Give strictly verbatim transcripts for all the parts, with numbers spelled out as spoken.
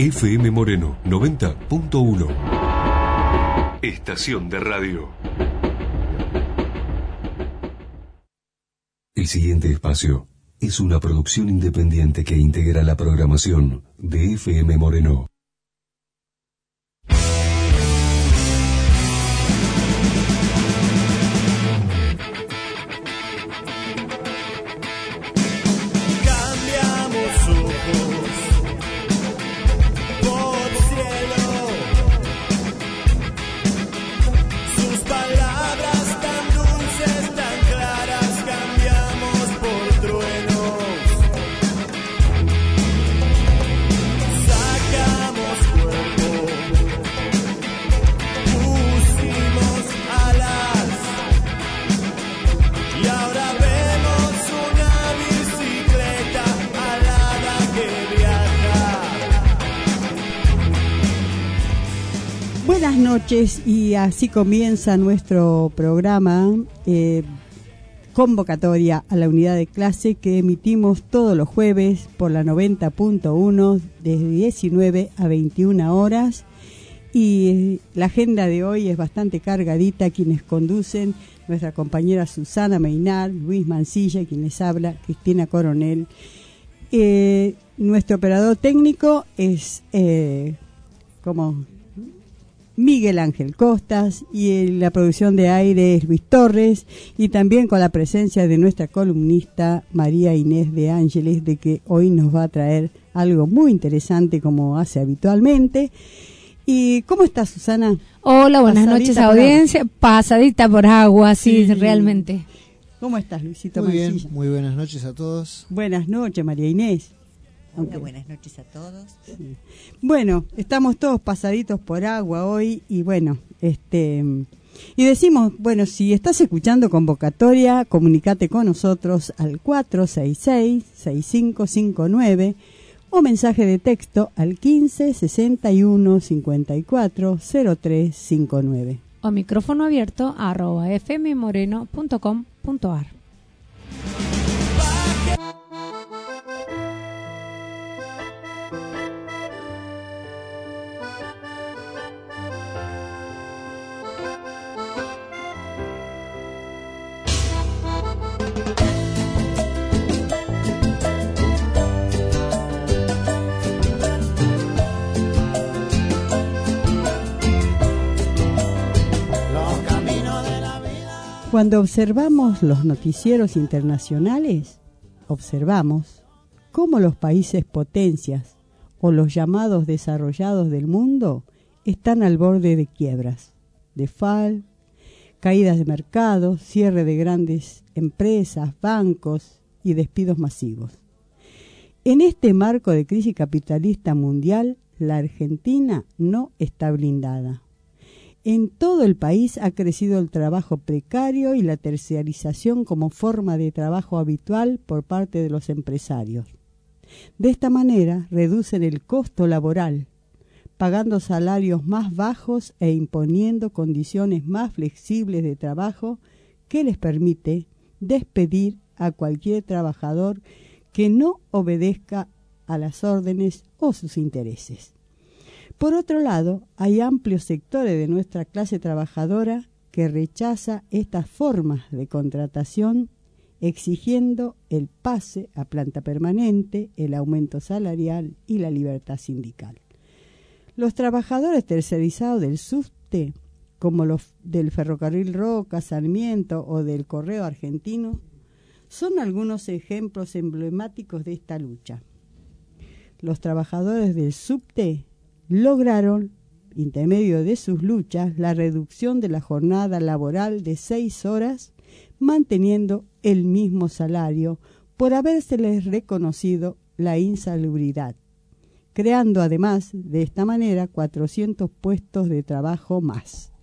F M Moreno noventa punto uno. Estación de radio. El siguiente espacio es una producción independiente que integra la programación de F M Moreno. Buenas noches, y así comienza nuestro programa eh, convocatoria a la unidad de clase que emitimos todos los jueves por la noventa punto uno desde diecinueve a veintiuna horas, y eh, la agenda de hoy es bastante cargadita. Quienes conducen, nuestra compañera Susana Meinar, Luis Mancilla, y quien les habla, Cristina Coronel. Eh, nuestro operador técnico es eh, como Miguel Ángel Costas, y la producción de aire es Luis Torres, y también con la presencia de nuestra columnista María Inés de Ángeles, de que hoy nos va a traer algo muy interesante como hace habitualmente. ¿Y cómo estás, Susana? Hola, buenas noches, audiencia. Pasadita por agua, sí, sí, realmente. ¿Cómo estás, Luisito Muy Mancilla? bien, muy buenas noches a todos. Buenas noches, María Inés. Hola, buenas noches a todos. Sí. Bueno, estamos todos pasaditos por agua hoy, y bueno, este y decimos, bueno, si estás escuchando convocatoria, comunicate con nosotros al cuatro seis seis, seis cinco cinco nueve o mensaje de texto al quince sesenta y uno cincuenta y cuatro cero tres cincuenta y nueve. O micrófono abierto arroba fmmoreno punto com punto ar. Cuando observamos los noticieros internacionales, observamos cómo los países potencias o los llamados desarrollados del mundo están al borde de quiebras, default, caídas de mercado, cierre de grandes empresas, bancos y despidos masivos. En este marco de crisis capitalista mundial, la Argentina no está blindada. En todo el país ha crecido el trabajo precario y la terciarización como forma de trabajo habitual por parte de los empresarios. De esta manera reducen el costo laboral, pagando salarios más bajos e imponiendo condiciones más flexibles de trabajo que les permite despedir a cualquier trabajador que no obedezca a las órdenes o sus intereses. Por otro lado, hay amplios sectores de nuestra clase trabajadora que rechaza estas formas de contratación, exigiendo el pase a planta permanente, el aumento salarial y la libertad sindical. Los trabajadores tercerizados del subte, como los del Ferrocarril Roca, Sarmiento o del Correo Argentino, son algunos ejemplos emblemáticos de esta lucha. Los trabajadores del subte lograron, intermedio de sus luchas, la reducción de la jornada laboral de seis horas, manteniendo el mismo salario por habérseles reconocido la insalubridad, creando además de esta manera cuatrocientos puestos de trabajo más.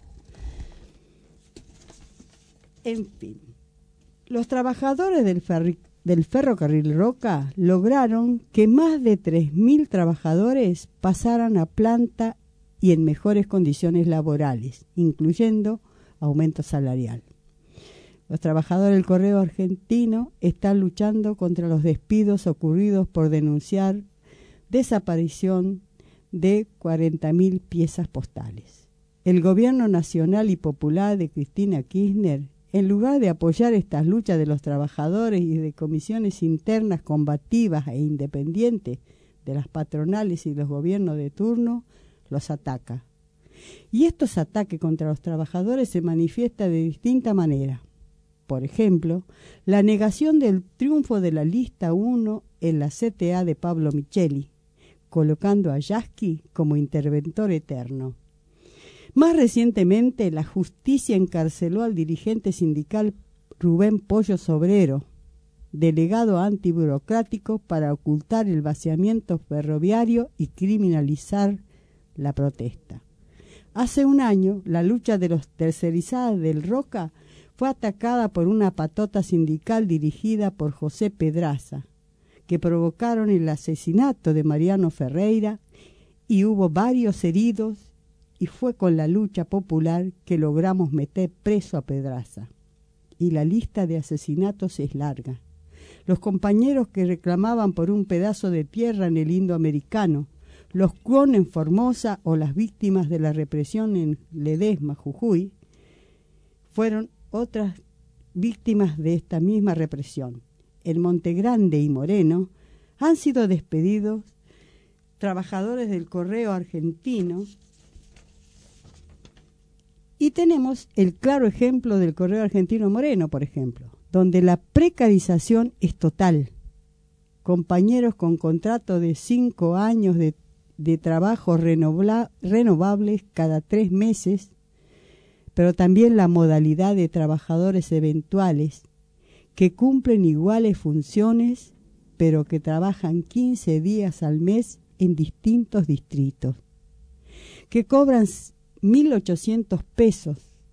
En fin, los trabajadores del ferrocarril del Ferrocarril Roca lograron que más de tres mil trabajadores pasaran a planta y en mejores condiciones laborales, incluyendo aumento salarial. Los trabajadores del Correo Argentino están luchando contra los despidos ocurridos por denunciar desaparición de cuarenta mil piezas postales. El gobierno nacional y popular de Cristina Kirchner, en lugar de apoyar estas luchas de los trabajadores y de comisiones internas combativas e independientes de las patronales y los gobiernos de turno, los ataca. Y estos ataques contra los trabajadores se manifiestan de distinta manera. Por ejemplo, la negación del triunfo de la lista uno en la C T A de Pablo Micheli, colocando a Yasky como interventor eterno. Más recientemente, la justicia encarceló al dirigente sindical Rubén Pollo Sobrero, delegado antiburocrático, para ocultar el vaciamiento ferroviario y criminalizar la protesta. Hace un año, la lucha de los tercerizados del Roca fue atacada por una patota sindical dirigida por José Pedraza, que provocaron el asesinato de Mariano Ferreira y hubo varios heridos, y fue con la lucha popular que logramos meter preso a Pedraza. Y la lista de asesinatos es larga. Los compañeros que reclamaban por un pedazo de tierra en el Indoamericano, los Cuon en Formosa o las víctimas de la represión en Ledesma, Jujuy, fueron otras víctimas de esta misma represión. En Montegrande y Moreno han sido despedidos trabajadores del Correo Argentino, y tenemos el claro ejemplo del Correo Argentino Moreno, por ejemplo, donde la precarización es total. Compañeros con contrato de cinco años de, de trabajo renovla, renovables cada tres meses, pero también la modalidad de trabajadores eventuales que cumplen iguales funciones, pero que trabajan quince días al mes en distintos distritos, que cobran mil ochocientos pesos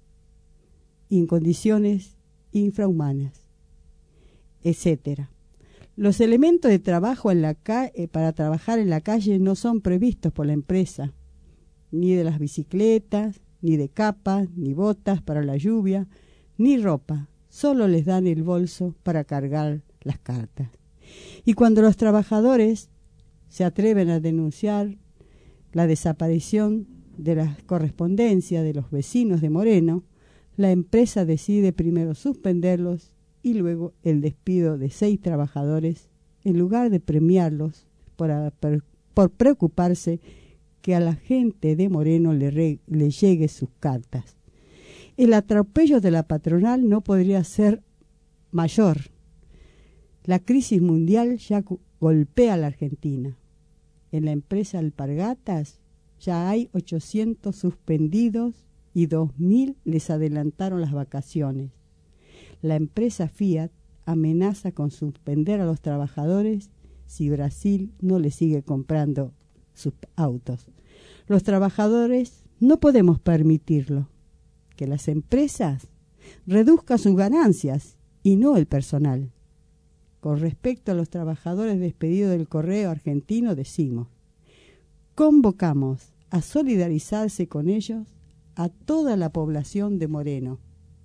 en condiciones infrahumanas, etcétera. Los elementos de trabajo en la ca- eh, para trabajar en la calle no son previstos por la empresa, ni de las bicicletas, ni de capas, ni botas para la lluvia, ni ropa. Solo les dan el bolso para cargar las cartas. Y cuando los trabajadores se atreven a denunciar la desaparición de la correspondencia de los vecinos de Moreno, la empresa decide primero suspenderlos y luego el despido de seis trabajadores, en lugar de premiarlos por, por preocuparse que a la gente de Moreno le, re, le llegue sus cartas. El atropello de la patronal no podría ser mayor. La crisis mundial ya golpea a la Argentina. En la empresa Alpargatas ya hay ochocientos suspendidos y dos mil les adelantaron las vacaciones. La empresa Fiat amenaza con suspender a los trabajadores si Brasil no le sigue comprando sus autos. Los trabajadores no podemos permitirlo. Que las empresas reduzcan sus ganancias y no el personal. Con respecto a los trabajadores despedidos del Correo Argentino, decimos: convocamos a solidarizarse con ellos a toda la población de Moreno.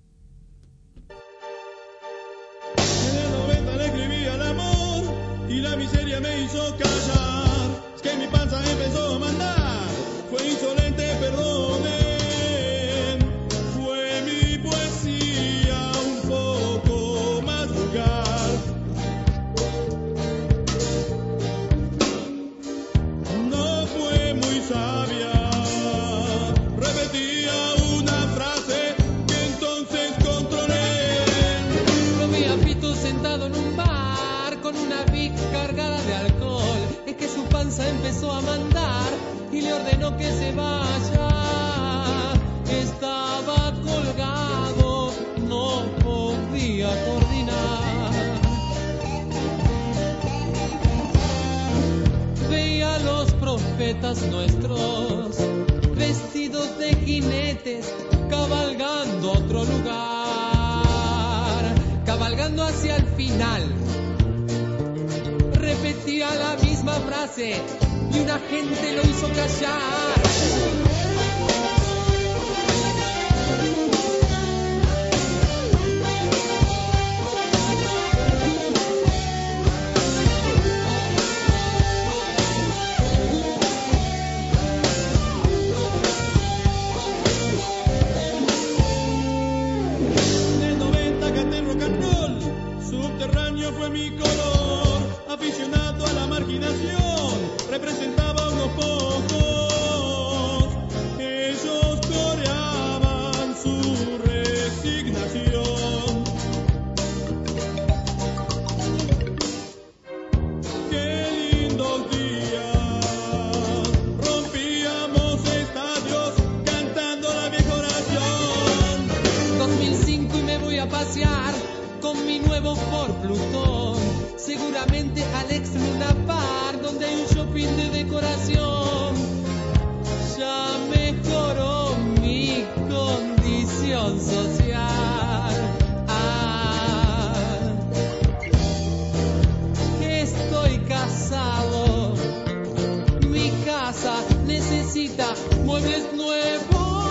En el noventa le escribí al amor y la miseria me hizo callar. Es que mi panza empezó a mandar, fue insolente, perdonen. Fue mi poesía un poco más vulgar. No fue muy sabia. Repetía una frase que entonces controlé. Lo vi a Pito sentado en un bar con una Vic cargada de alcohol. Es que su panza empezó a mandar y le ordenó que se vaya. Estaba colgado, no podía coordinar. Veía a los profetas nuestros vestidos de jinetes, cabalgando a otro lugar, cabalgando hacia el final. Repetía la misma frase y una gente lo hizo callar. marginación representaba unos pocos. Ellos coreaban su resignación. Qué lindos días, rompíamos estadios cantando la vieja oración. dos mil cinco y me voy a pasear con mi nuevo Ford Plutón, seguramente al ex Luna Park, donde hay un shopping de decoración. Ya mejoró mi condición social. Ah, estoy casado, mi casa necesita muebles nuevos.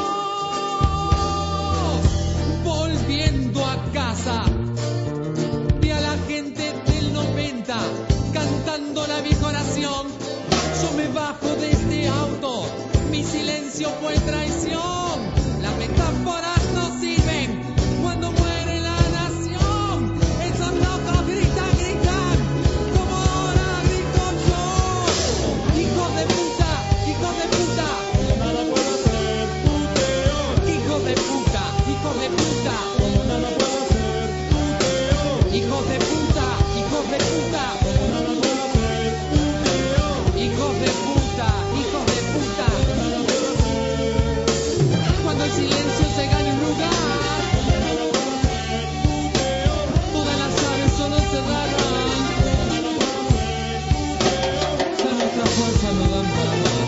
Volviendo a casa, vi a la gente del noventa cantando la vieja oración. Yo me bajo de este auto, mi silencio fue traición. Las metáforas no sirven cuando muere la nación. Esos locos gritan, gritan, como ahora grito yo. Hijos de puta, hijos de puta, Nada puedo hacer, puteo. hijos de puta, hijos de puta, Nada puedo hacer, puteo. hijos de puta, hijos de puta. Nada puedo hacer, puteo. Hijos de puta, hijos de puta. Nada puedo hacer, Cuando el silencio se gane un lugar, nada puedo hacer, puteo. todas las llaves solo cerrarán. Nada puedo hacer, puteo. Ya nuestra fuerza no dan para más.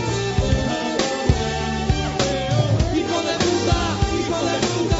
Hijo de puta, hijo de puta.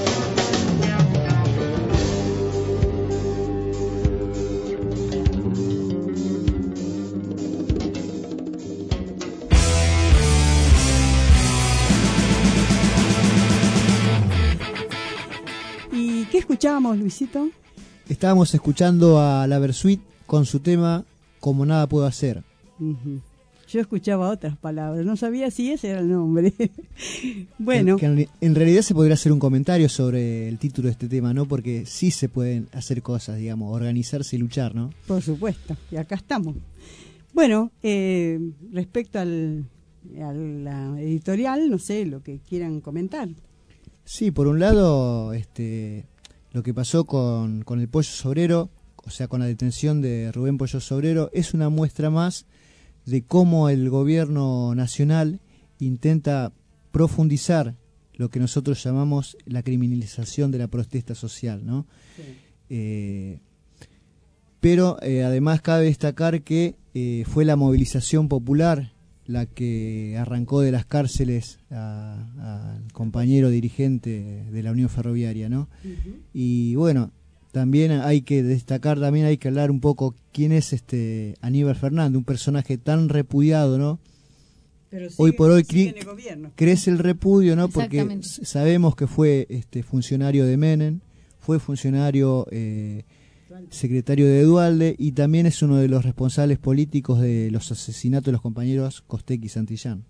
¿Y qué escuchábamos, Luisito? Estábamos escuchando a La Versuit con su tema Como nada puedo hacer. Ujú. Yo escuchaba otras palabras, no sabía si ese era el nombre. Bueno, Que en, en realidad se podría hacer un comentario sobre el título de este tema, ¿no? Porque sí se pueden hacer cosas, digamos, organizarse y luchar, ¿no? por supuesto, y acá estamos. Bueno, eh, respecto al, a la editorial, no sé, lo que quieran comentar. Sí, por un lado, este, lo que pasó con, con el Pollo Sobrero, o sea, con la detención de Rubén Pollo Sobrero, es una muestra más de cómo el gobierno nacional intenta profundizar lo que nosotros llamamos la criminalización de la protesta social, ¿no? Sí. Eh, pero eh, además cabe destacar que eh, fue la movilización popular la que arrancó de las cárceles al compañero dirigente de la Unión Ferroviaria, ¿no? Uh-huh. Y bueno, también hay que destacar, también hay que hablar un poco quién es este Aníbal Fernández, un personaje tan repudiado, ¿no? Pero Hoy sigue- por hoy sigue cri- en el gobierno. crece el repudio, ¿no? Porque Exactamente. s- sabemos que fue este funcionario de Menem, fue funcionario eh, secretario de Duhalde y también es uno de los responsables políticos de los asesinatos de los compañeros Costec y Santillán.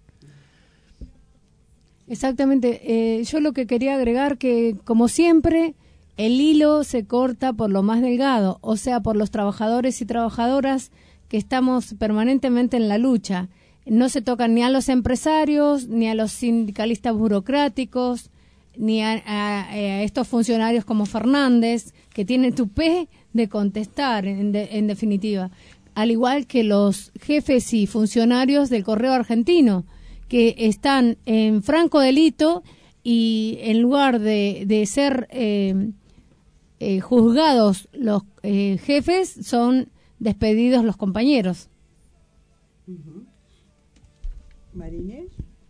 Exactamente. Eh, yo lo que quería agregar que, como siempre, el hilo se corta por lo más delgado, o sea, por los trabajadores y trabajadoras que estamos permanentemente en la lucha. No se tocan ni a los empresarios, ni a los sindicalistas burocráticos, ni a, a- a estos funcionarios como Fernández, que tiene tupé de contestar, en, de- en definitiva. Al igual que los jefes y funcionarios del Correo Argentino, que están en franco delito y en lugar de, de ser eh, eh, juzgados los eh, jefes, son despedidos los compañeros. Marinés.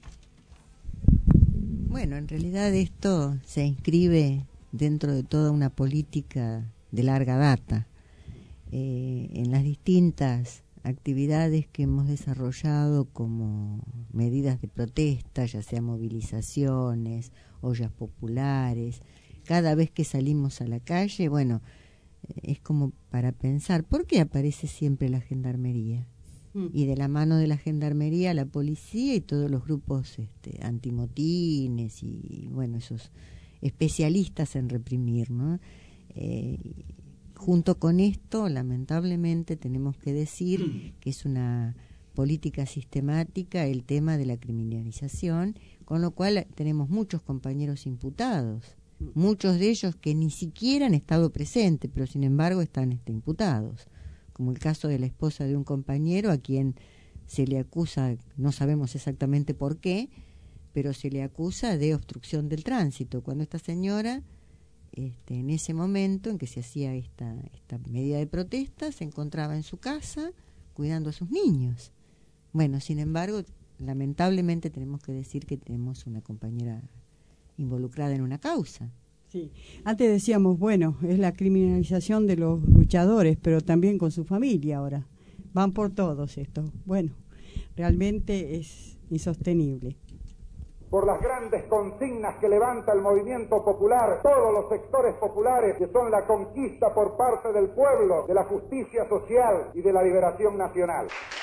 Bueno, en realidad esto se inscribe dentro de toda una política de larga data. Eh, en las distintas actividades que hemos desarrollado como medidas de protesta, ya sea movilizaciones, ollas populares, cada vez que salimos a la calle, bueno, eh, es como para pensar, ¿por qué aparece siempre la gendarmería? Y de la mano de la gendarmería, la policía y todos los grupos este, antimotines y, bueno, esos especialistas en reprimir, ¿no? Eh, junto con esto, lamentablemente, tenemos que decir que es una política sistemática el tema de la criminalización, con lo cual tenemos muchos compañeros imputados, muchos de ellos que ni siquiera han estado presentes, pero sin embargo están este, imputados, como el caso de la esposa de un compañero a quien se le acusa, no sabemos exactamente por qué, pero se le acusa de obstrucción del tránsito, cuando esta señora, este, en ese momento en que se hacía esta, esta medida de protesta, se encontraba en su casa cuidando a sus niños. Bueno, sin embargo, lamentablemente tenemos que decir que tenemos una compañera involucrada en una causa. Sí, antes decíamos, bueno, es la criminalización de los luchadores, pero también con su familia ahora. Van por todos estos. Bueno, realmente es insostenible. Por las grandes consignas que levanta el movimiento popular, todos los sectores populares, que son la conquista por parte del pueblo, de la justicia social y de la liberación nacional.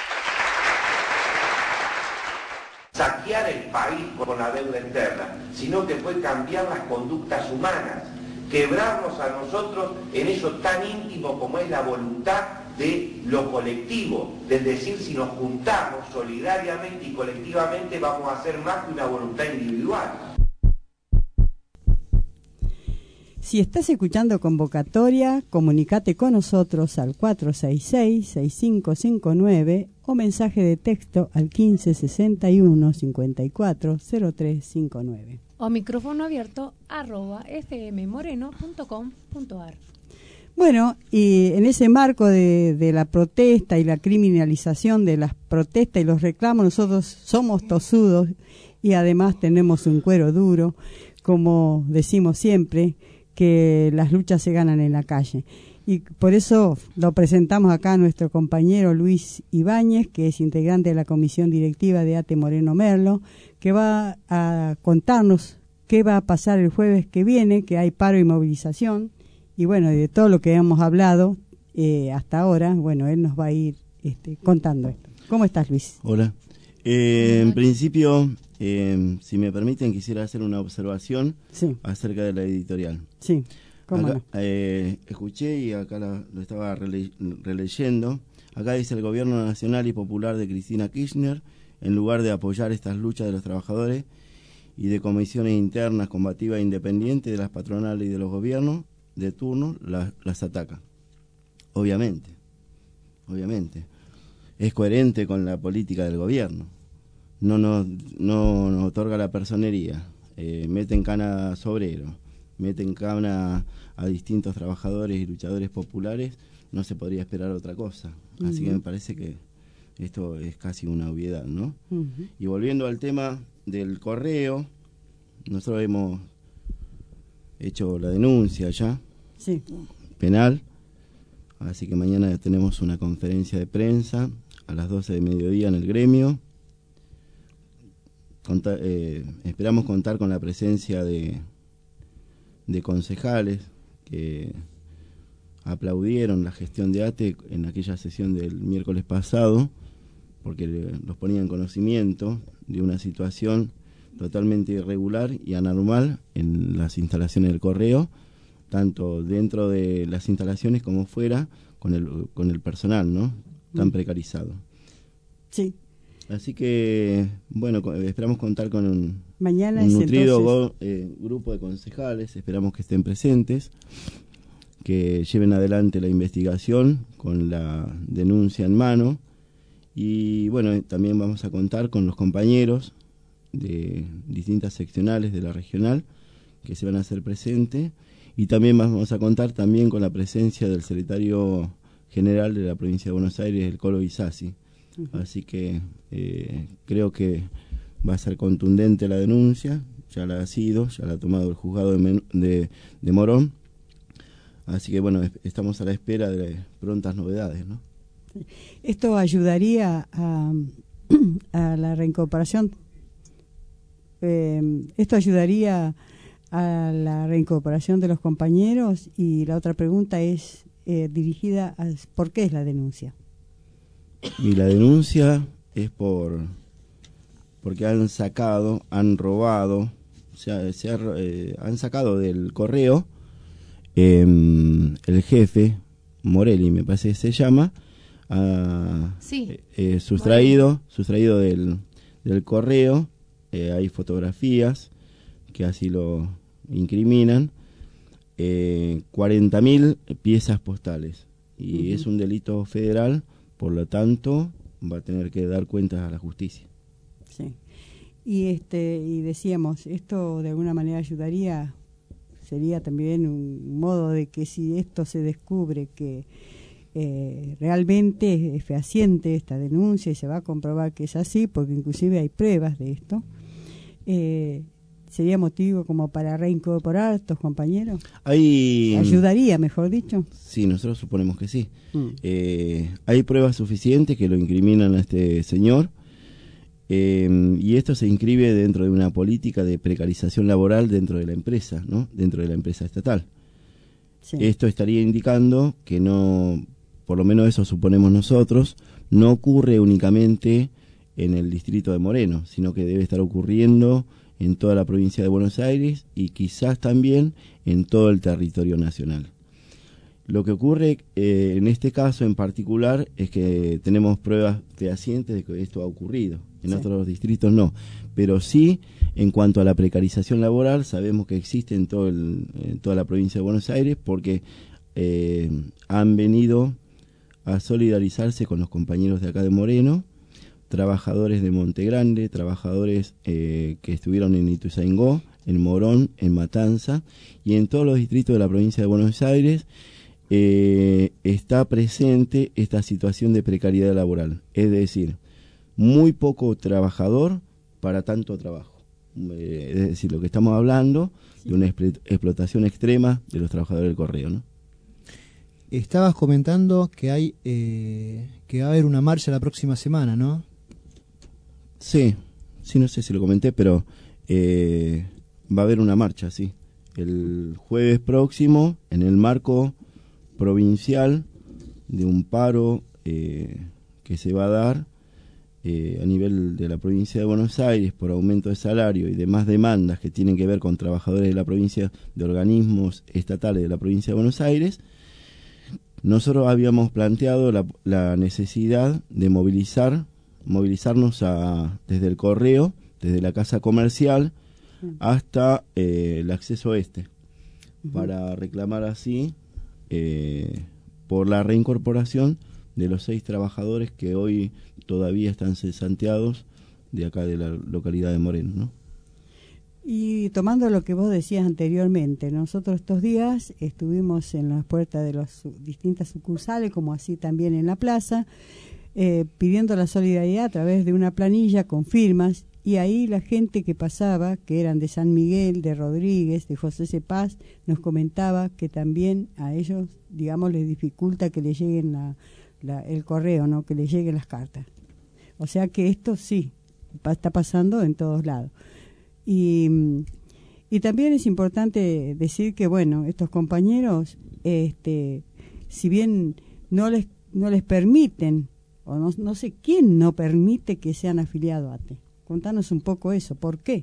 Saquear el país con la deuda externa, sino que fue cambiar las conductas humanas, quebrarnos a nosotros en eso tan íntimo como es la voluntad de lo colectivo, del decir si nos juntamos solidariamente y colectivamente vamos a hacer más que una voluntad individual. Si estás escuchando convocatoria, comunicate con nosotros al cuatro seis seis, seis cinco cinco nueve o mensaje de texto al quince sesenta y uno cincuenta y cuatro cero tres cinco nueve. O micrófono abierto arroba fmmoreno punto com punto ar. Bueno, y en ese marco de, de la protesta y la criminalización de las protestas y los reclamos, nosotros somos tosudos y además tenemos un cuero duro, como decimos siempre, que las luchas se ganan en la calle. Y por eso lo presentamos acá a nuestro compañero Luis Ibáñez, que es integrante de la comisión directiva de ATE Moreno Merlo, que va a contarnos qué va a pasar el jueves que viene, que hay paro y movilización. Y bueno, de todo lo que hemos hablado eh, hasta ahora, bueno, él nos va a ir este, contando esto. ¿Cómo estás, Luis? Hola. Eh, en principio, eh, si me permiten, quisiera hacer una observación sí. acerca de la editorial. Sí, cómo acá, no. eh, escuché y acá la, lo estaba rele, releyendo. Acá dice: el gobierno nacional y popular de Cristina Kirchner, en lugar de apoyar estas luchas de los trabajadores y de comisiones internas combativas e independientes de las patronales y de los gobiernos de turno, la, las ataca. Obviamente, obviamente. Es coherente con la política del gobierno. No nos, no nos otorga la personería, eh, mete en cana a obreros, mete en cana a distintos trabajadores y luchadores populares, no se podría esperar otra cosa. Uh-huh. Así que me parece que esto es casi una obviedad, ¿no? Uh-huh. Y volviendo al tema del correo, nosotros hemos hecho la denuncia ya, sí. penal, así que mañana tenemos una conferencia de prensa a las doce de mediodía en el gremio. Conta, eh, esperamos contar con la presencia de, de concejales que aplaudieron la gestión de ATE en aquella sesión del miércoles pasado, porque los ponía en conocimiento de una situación totalmente irregular y anormal en las instalaciones del correo, tanto dentro de las instalaciones como fuera, con el, con el personal, ¿no? Tan mm. precarizado. Sí. Así que, bueno, esperamos contar con un, Mañana un es nutrido entonces... go, eh, grupo de concejales, esperamos que estén presentes, que lleven adelante la investigación con la denuncia en mano, y bueno, también vamos a contar con los compañeros de distintas seccionales de la regional que se van a hacer presentes, y también vamos a contar también con la presencia del secretario general de la provincia de Buenos Aires, el Colo Isasi. Uh-huh. Así que eh, creo que va a ser contundente la denuncia, ya la ha sido, ya la ha tomado el juzgado de, Men- de, de Morón, así que bueno, estamos a la espera de prontas novedades, ¿no? Esto ayudaría a, a la reincorporación, eh, esto ayudaría a la reincorporación de los compañeros, y la otra pregunta es eh, dirigida a ¿por qué es la denuncia? Y la denuncia es por porque han sacado, han robado, o sea, se ha, eh, han sacado del correo eh, el jefe Morelli, me parece que se llama, a, sí. eh, eh, sustraído, sustraído del, del correo, eh, hay fotografías que así lo incriminan, eh, cuarenta mil piezas postales, y uh-huh. es un delito federal, por lo tanto va a tener que dar cuentas a la justicia. Sí. Y este y decíamos, esto de alguna manera ayudaría, sería también un modo de que si esto se descubre que eh, realmente es fehaciente esta denuncia y se va a comprobar que es así, porque inclusive hay pruebas de esto, eh, sería motivo como para reincorporar a estos compañeros. Hay, ayudaría, mejor dicho. Sí, nosotros suponemos que sí. Mm. Eh, hay pruebas suficientes que lo incriminan a este señor. Eh, y esto se inscribe dentro de una política de precarización laboral dentro de la empresa, ¿no? Dentro de la empresa estatal. Sí. Esto estaría indicando que no, por lo menos eso suponemos nosotros, no ocurre únicamente en el distrito de Moreno, sino que debe estar ocurriendo en toda la provincia de Buenos Aires y quizás también en todo el territorio nacional. Lo que ocurre eh, en este caso en particular es que tenemos pruebas fehacientes de que esto ha ocurrido. En sí. otros distritos no, pero sí en cuanto a la precarización laboral sabemos que existe en, todo el, en toda la provincia de Buenos Aires porque eh, han venido a solidarizarse con los compañeros de acá de Moreno, trabajadores de Monte Grande, trabajadores eh, que estuvieron en Ituzaingó, en Morón, en Matanza y en todos los distritos de la provincia de Buenos Aires. Eh, está presente esta situación de precariedad laboral, es decir, muy poco trabajador para tanto trabajo, eh, es decir, lo que estamos hablando sí. de una explotación extrema de los trabajadores del correo, ¿no? Estabas comentando que hay eh, que va a haber una marcha la próxima semana, ¿no? Sí, sí, no sé si lo comenté, pero eh, va a haber una marcha, sí, el jueves próximo en el marco provincial de un paro eh, que se va a dar eh, a nivel de la provincia de Buenos Aires por aumento de salario y demás demandas que tienen que ver con trabajadores de la provincia, de organismos estatales de la provincia de Buenos Aires. Nosotros habíamos planteado la, la necesidad de movilizar, movilizarnos a, desde el correo, desde la casa comercial hasta eh, el acceso este, uh-huh. para reclamar así Eh, por la reincorporación de los seis trabajadores que hoy todavía están cesanteados de acá de la localidad de Moreno, ¿no? Y tomando lo que vos decías anteriormente, nosotros estos días estuvimos en las puertas de las distintas sucursales, como así también en la plaza, eh, pidiendo la solidaridad a través de una planilla con firmas. Y ahí la gente que pasaba, que eran de San Miguel, de Rodríguez, de José C. Paz, nos comentaba que también a ellos, digamos, les dificulta que les lleguen la, la, el correo, ¿no? Que les lleguen las cartas. O sea que esto sí, está pasando en todos lados. Y, y también es importante decir que, bueno, estos compañeros, este, si bien no les, no les permiten, o no, no sé quién no permite que sean afiliados a A T E. Contanos un poco eso, ¿por qué?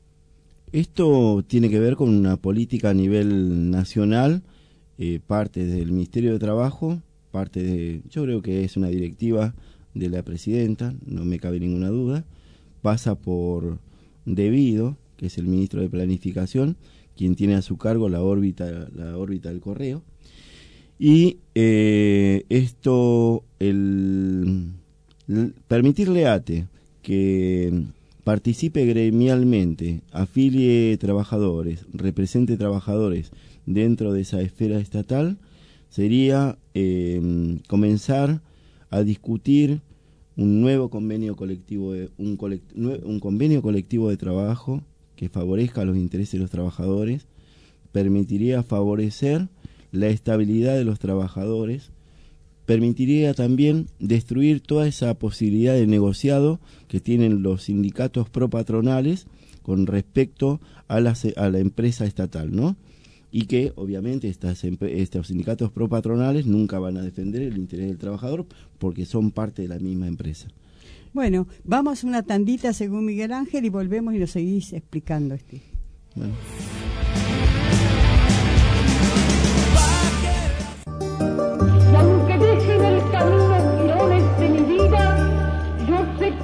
Esto tiene que ver con una política a nivel nacional, eh, parte del Ministerio de Trabajo, parte de, yo creo que es una directiva de la presidenta, no me cabe ninguna duda, pasa por Devido, que es el ministro de Planificación, quien tiene a su cargo la órbita, la órbita del correo, y eh, esto, el, el permitirle a A T E que participe gremialmente, afilie trabajadores, represente trabajadores dentro de esa esfera estatal, sería eh, comenzar a discutir un nuevo convenio colectivo de, un, colect, un convenio colectivo de trabajo que favorezca los intereses de los trabajadores, permitiría favorecer la estabilidad de los trabajadores, permitiría también destruir toda esa posibilidad de negociado que tienen los sindicatos propatronales con respecto a la, a la empresa estatal, ¿no? Y que obviamente estas, estos sindicatos propatronales nunca van a defender el interés del trabajador porque son parte de la misma empresa. Bueno, vamos a una tandita según Miguel Ángel y volvemos y nos seguís explicando este. Bueno.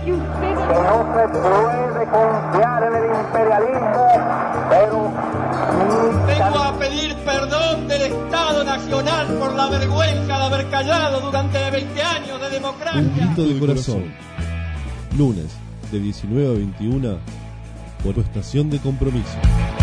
que no se puede confiar en el imperialismo, pero vengo a pedir perdón del Estado Nacional por la vergüenza de haber callado durante veinte años de democracia. Un grito de corazón. Lunes, de diecinueve a veintiuna, por tu estación de compromiso.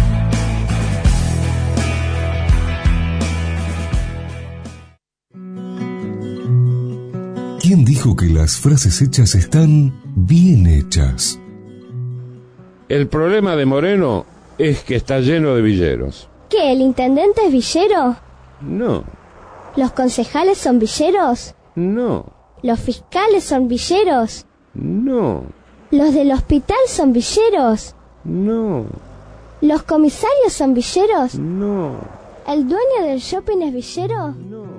¿Quién dijo que las frases hechas están bien hechas? El problema de Moreno es que está lleno de villeros. ¿Qué, el intendente es villero? No. ¿Los concejales son villeros? No. ¿Los fiscales son villeros? No. ¿Los del hospital son villeros? No. ¿Los comisarios son villeros? No. ¿El dueño del shopping es villero? No.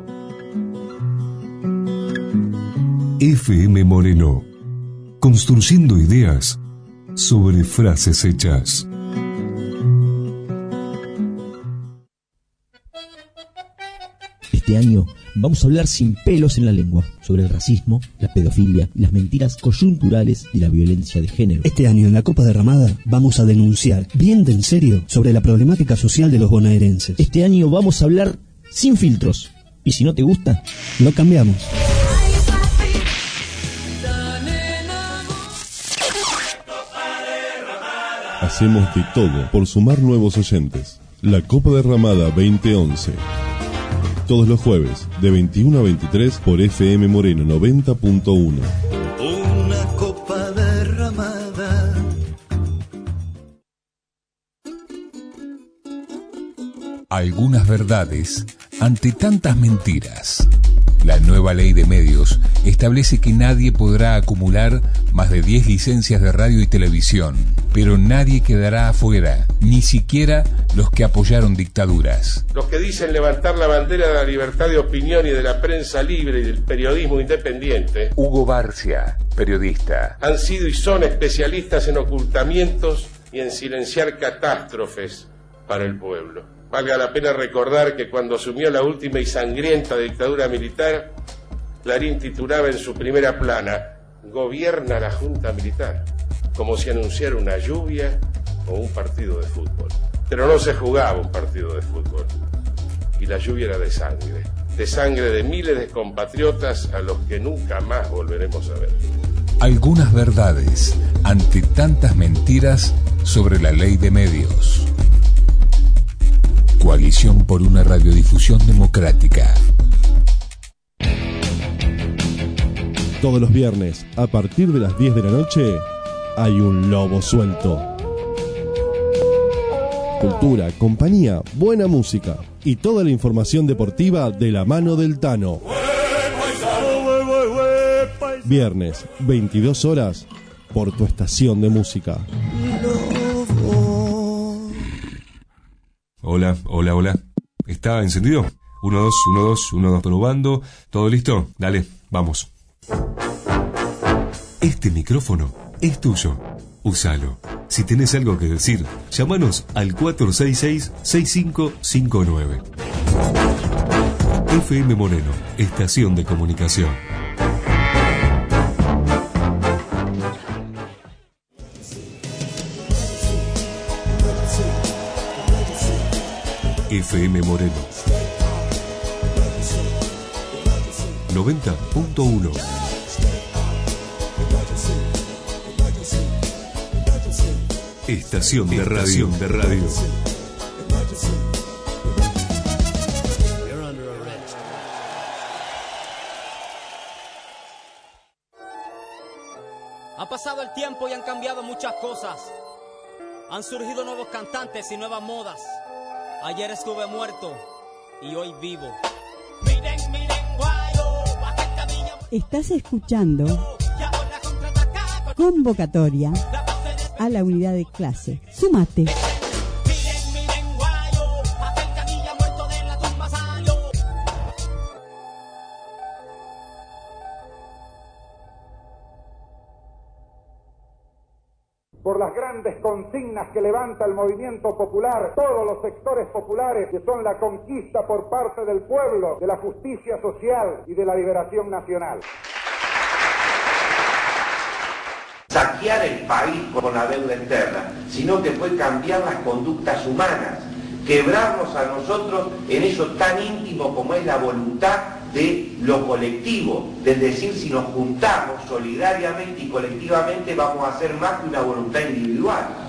F M Moreno, construyendo ideas sobre frases hechas. Este año vamos a hablar sin pelos en la lengua sobre el racismo, la pedofilia y las mentiras coyunturales y la violencia de género. Este año en la Copa Derramada vamos a denunciar bien de en serio sobre la problemática social de los bonaerenses. Este año vamos a hablar sin filtros. Y si no te gusta, lo cambiamos. Hacemos de todo por sumar nuevos oyentes. La Copa Derramada veinte once. Todos los jueves, de veintiuno a veintitrés, por F M Moreno noventa punto uno. Una copa derramada. Algunas verdades ante tantas mentiras. La nueva ley de medios establece que nadie podrá acumular más de diez licencias de radio y televisión, pero nadie quedará afuera, ni siquiera los que apoyaron dictaduras. Los que dicen levantar la bandera de la libertad de opinión y de la prensa libre y del periodismo independiente, Hugo Barcia, periodista, han sido y son especialistas en ocultamientos y en silenciar catástrofes para el pueblo. Valga la pena recordar que cuando asumió la última y sangrienta dictadura militar, Clarín titulaba en su primera plana: "Gobierna la Junta Militar", como si anunciara una lluvia o un partido de fútbol. Pero no se jugaba un partido de fútbol, y la lluvia era de sangre, de sangre de miles de compatriotas a los que nunca más volveremos a ver. Algunas verdades ante tantas mentiras sobre la ley de medios. Coalición por una radiodifusión democrática. Todos los viernes, a partir de las diez de la noche, hay un lobo suelto. Cultura, compañía, buena música y toda la información deportiva de la mano del Tano. Viernes, veintidós horas, por tu estación de música. Hola, hola, hola. ¿Está encendido? uno, dos, uno, dos, uno, dos, probando. ¿Todo listo? Dale, vamos. Este micrófono es tuyo. Úsalo. Si tenés algo que decir, llámanos al cuatro seis seis, seis cinco cinco nueve. F M Moreno, estación de comunicación. F M Moreno noventa punto uno. Estación de radio de radio. Ha pasado el tiempo y han cambiado muchas cosas. Han surgido nuevos cantantes y nuevas modas. Ayer estuve muerto y hoy vivo. Miren, miren, guayo, Estás escuchando Convocatoria a la unidad de clase. Súmate. Por las grandes consignas que levanta el movimiento popular, todos los sectores populares, que son la conquista por parte del pueblo, de la justicia social y de la liberación nacional. saquear el país con la deuda externa, sino que fue cambiar las conductas humanas, quebrarnos a nosotros en eso tan íntimo como es la voluntad de lo colectivo, es decir, si nos juntamos solidariamente y colectivamente vamos a hacer más que una voluntad individual.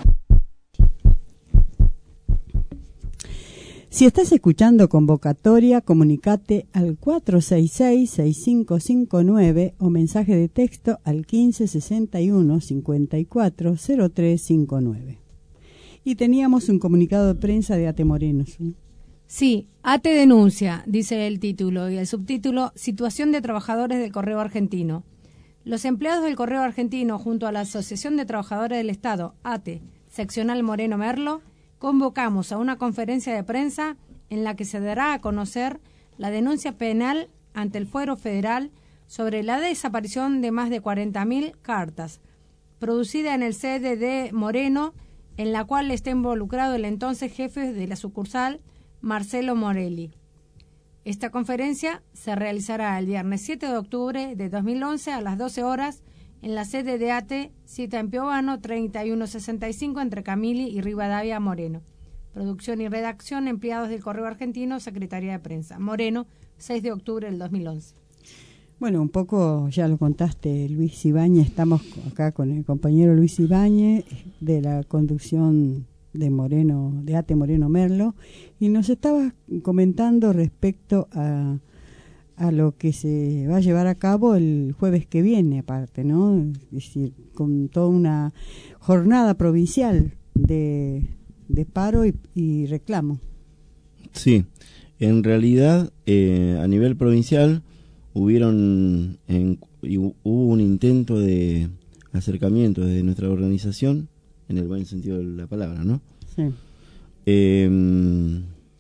Si estás escuchando Convocatoria, comunicate al cuatro seis seis, seis cinco cinco nueve o mensaje de texto al quince sesenta y uno, cincuenta y cuatro, cero tres cincuenta y nueve. Y teníamos un comunicado de prensa de Ate Moreno. ¿Sí? Sí, ATE denuncia, dice el título, y el subtítulo, Situación de Trabajadores del Correo Argentino. Los empleados del Correo Argentino, junto a la Asociación de Trabajadores del Estado, ATE, seccional Moreno Merlo, convocamos a una conferencia de prensa en la que se dará a conocer la denuncia penal ante el Fuero Federal sobre la desaparición de más de cuarenta mil cartas, producida en el C D de Moreno, en la cual está involucrado el entonces jefe de la sucursal, Marcelo Morelli. Esta conferencia se realizará el viernes siete de octubre de dos mil once a las doce horas en la sede de ATE, cita en Piovano, treinta y uno sesenta y cinco, entre Camili y Rivadavia, Moreno. Producción y redacción, empleados del Correo Argentino, Secretaría de Prensa. Moreno, seis de octubre del dos mil once. Bueno, un poco ya lo contaste, Luis Ibáñez. Estamos acá con el compañero Luis Ibáñez de la conducción de Moreno, de Ate Moreno Merlo, y nos estaba comentando respecto a a lo que se va a llevar a cabo el jueves que viene, aparte, ¿no? Es decir, con toda una jornada provincial de, de paro y, y reclamo. Sí, en realidad eh, a nivel provincial hubieron en, hubo un intento de acercamiento desde nuestra organización, en el buen sentido de la palabra, ¿no? Sí. Eh,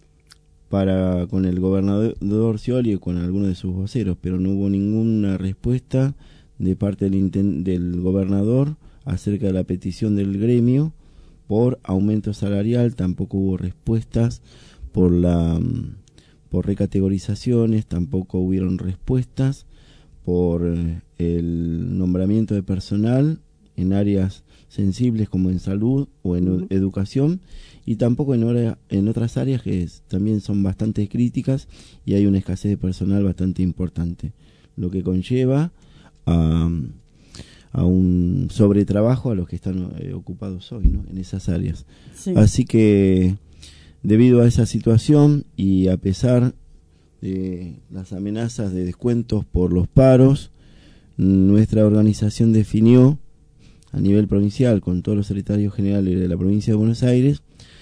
para con el gobernador Scioli y con algunos de sus voceros, pero no hubo ninguna respuesta de parte del, inten- del gobernador acerca de la petición del gremio por aumento salarial. Tampoco hubo respuestas por la por recategorizaciones, tampoco hubieron respuestas por eh, el nombramiento de personal en áreas sensibles como en salud o en uh-huh. educación, y tampoco en, hora, en otras áreas que es, también son bastante críticas y hay una escasez de personal bastante importante, lo que conlleva a, a un sobretrabajo a los que están eh, ocupados hoy, ¿no? En esas áreas. Sí. Así que debido a esa situación y a pesar de las amenazas de descuentos por los paros, nuestra organización definió a nivel provincial, con todos los secretarios generales de la provincia de Buenos Aires,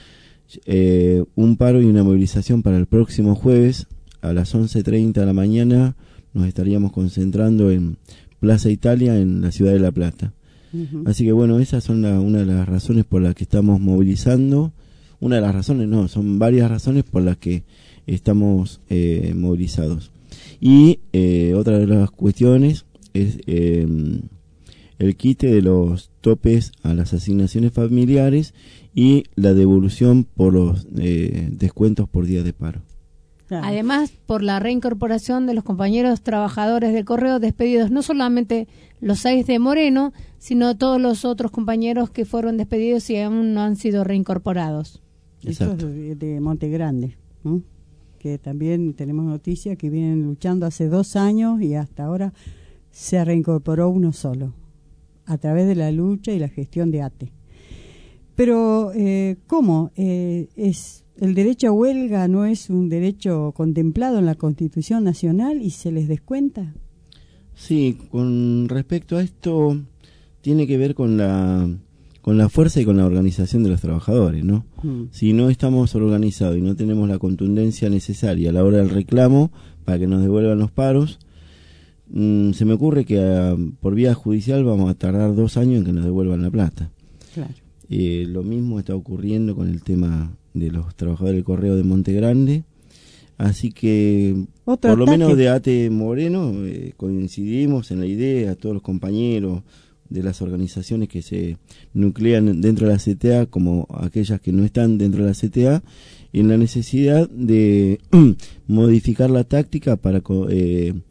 eh, un paro y una movilización para el próximo jueves a las once treinta de la mañana. Nos estaríamos concentrando en Plaza Italia, en la ciudad de La Plata. Uh-huh. Así que bueno, esas son la, una de las razones por las que estamos movilizando. Una de las razones, no, son varias razones por las que estamos eh, movilizados. Y eh, otra de las cuestiones es eh, el quite de los topes a las asignaciones familiares y la devolución por los eh, descuentos por día de paro. Además, por la reincorporación de los compañeros trabajadores del correo despedidos, no solamente los seis de Moreno, sino todos los otros compañeros que fueron despedidos y aún no han sido reincorporados. Exacto. De, de Monte Grande, ¿no? Que también tenemos noticia que vienen luchando hace dos años y hasta ahora se reincorporó uno solo, a través de la lucha y la gestión de ATE. Pero, eh, ¿cómo? Eh, es el derecho a huelga no es un derecho contemplado en la Constitución Nacional y se les descuenta. Sí, con respecto a esto tiene que ver con la con la fuerza y con la organización de los trabajadores, ¿no? Mm. Si no estamos organizados y no tenemos la contundencia necesaria a la hora del reclamo para que nos devuelvan los paros, mmm, se me ocurre que a, por vía judicial vamos a tardar dos años en que nos devuelvan la plata. Claro. Eh, lo mismo está ocurriendo con el tema de los trabajadores del correo de Monte Grande, así que por lo ataque. menos de Ate Moreno eh, coincidimos en la idea, todos los compañeros de las organizaciones que se nuclean dentro de la C T A como aquellas que no están dentro de la C T A, en la necesidad de modificar la táctica para eh,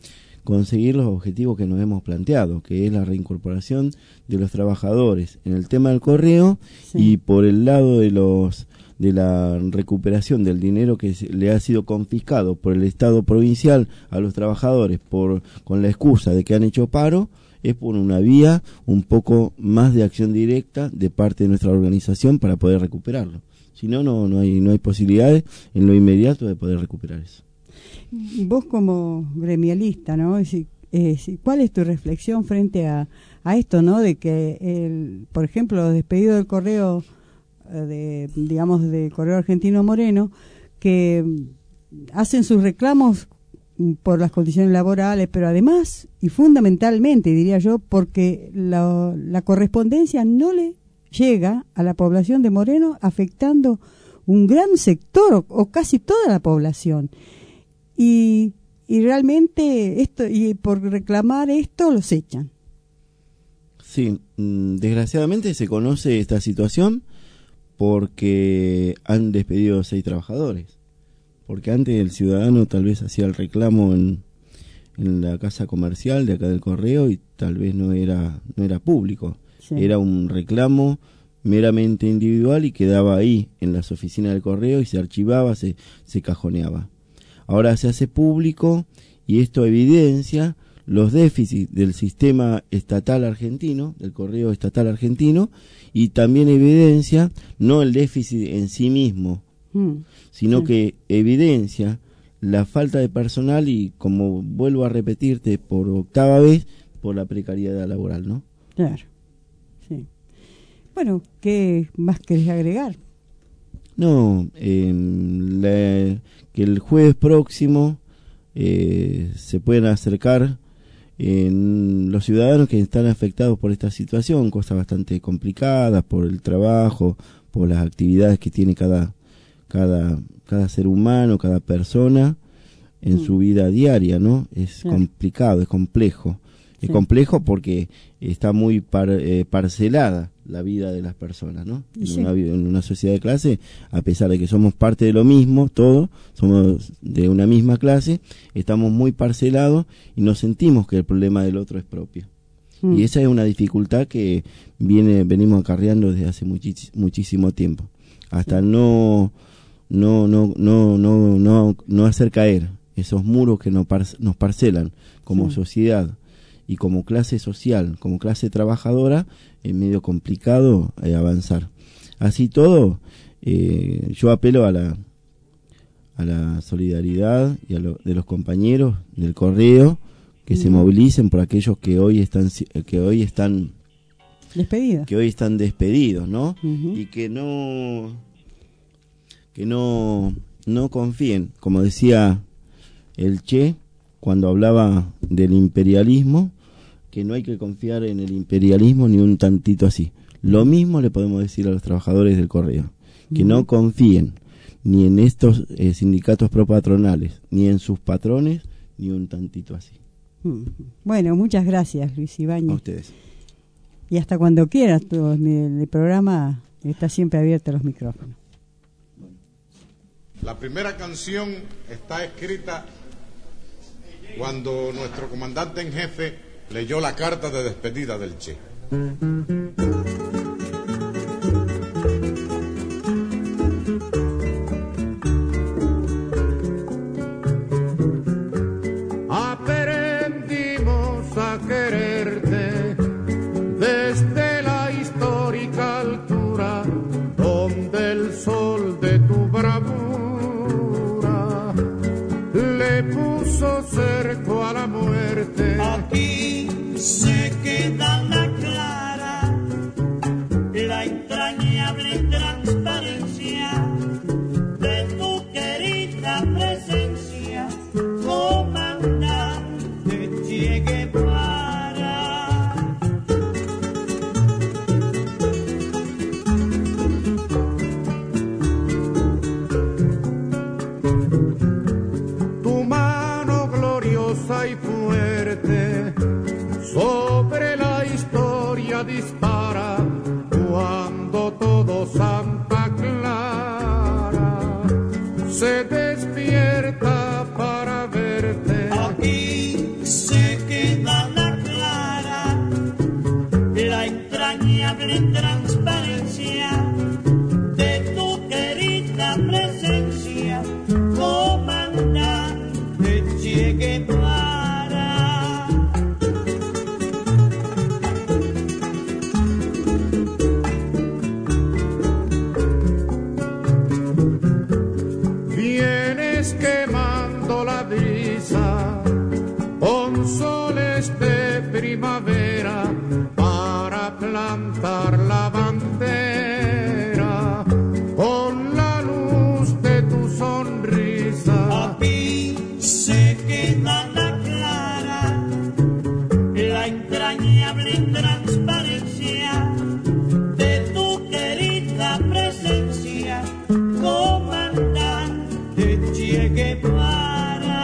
conseguir los objetivos que nos hemos planteado, que es la reincorporación de los trabajadores en el tema del correo, sí. Y por el lado de los de la recuperación del dinero que le ha sido confiscado por el Estado provincial a los trabajadores por con la excusa de que han hecho paro, es por una vía un poco más de acción directa de parte de nuestra organización para poder recuperarlo. Si no, no, no hay, no hay posibilidades en lo inmediato de poder recuperar eso. Vos como gremialista, ¿no? ¿Cuál es tu reflexión frente a, a esto, ¿no? De que, el, por ejemplo, los despedidos del correo, de, digamos, de Correo Argentino Moreno, que hacen sus reclamos por las condiciones laborales, pero además y fundamentalmente, diría yo, porque la, la correspondencia no le llega a la población de Moreno, afectando un gran sector o, o casi toda la población. Y, y realmente esto, y por reclamar esto los echan. Sí, desgraciadamente se conoce esta situación porque han despedido a seis trabajadores. Porque antes el ciudadano tal vez hacía el reclamo en, en la casa comercial de acá del correo y tal vez no era, no era público. Sí. Era un reclamo meramente individual y quedaba ahí en las oficinas del correo y se archivaba, se, se cajoneaba. Ahora se hace público y esto evidencia los déficits del sistema estatal argentino, del correo estatal argentino, y también evidencia no el déficit en sí mismo, mm, sino sí. que evidencia la falta de personal y, como vuelvo a repetirte por octava vez, por la precariedad laboral, ¿no? Claro, sí. Bueno, ¿qué más querés agregar? No, eh, la, que el jueves próximo eh, se pueden acercar eh, los ciudadanos que están afectados por esta situación, cosas bastante complicadas por el trabajo, por las actividades que tiene cada cada cada ser humano, cada persona en mm. su vida diaria, ¿no? Es sí. complicado, es complejo. Es sí. complejo porque está muy par, eh, parcelada la vida de las personas, ¿no? Sí. En, una, en una sociedad de clase, a pesar de que somos parte de lo mismo, todos somos de una misma clase, estamos muy parcelados y nos sentimos que el problema del otro es propio. Mm. Y esa es una dificultad que viene venimos acarreando desde hace muchis, muchísimo tiempo, hasta sí. no, no, no, no, no, no, no hacer caer esos muros que nos, par, nos parcelan como sí. sociedad. Y como clase social, como clase trabajadora, es medio complicado eh, avanzar. Así todo, eh, yo apelo a la a la solidaridad y a lo, de los compañeros del correo que uh-huh. se movilicen por aquellos que hoy están que hoy están despedidos, que hoy están despedidos, ¿no? Uh-huh. Y que no que no no confíen, como decía el Che cuando hablaba del imperialismo, que no hay que confiar en el imperialismo ni un tantito así. Lo mismo le podemos decir a los trabajadores del correo, que uh-huh. no confíen ni en estos eh, sindicatos propatronales, ni en sus patrones, ni un tantito así. Uh-huh. Bueno, muchas gracias, Luis Ibáñez. A ustedes. Y hasta cuando quieras, tu, el, el programa está siempre abierto a los micrófonos. La primera canción está escrita cuando nuestro comandante en jefe leyó la carta de despedida del Che. Aprendimos a quererte desde la histórica altura donde el sol de tu bravura le puso cerco a la muerte. Aquí se queda la clara, la entrañable transparencia de tu querida presencia, comandante Che Guevara. Tu mano gloriosa y fuerte sobre la historia dispara cuando todo Santa Clara se despierta para verte. Aquí se entrañable transparencia de tu querida presencia, comandante Che Guevara. Vienes quemando la brisa con soles de primavera para plantar la bandera con la luz de tu sonrisa. Aquí se queda la clara, la entrañable transparencia de tu querida presencia, comandante Che Guevara.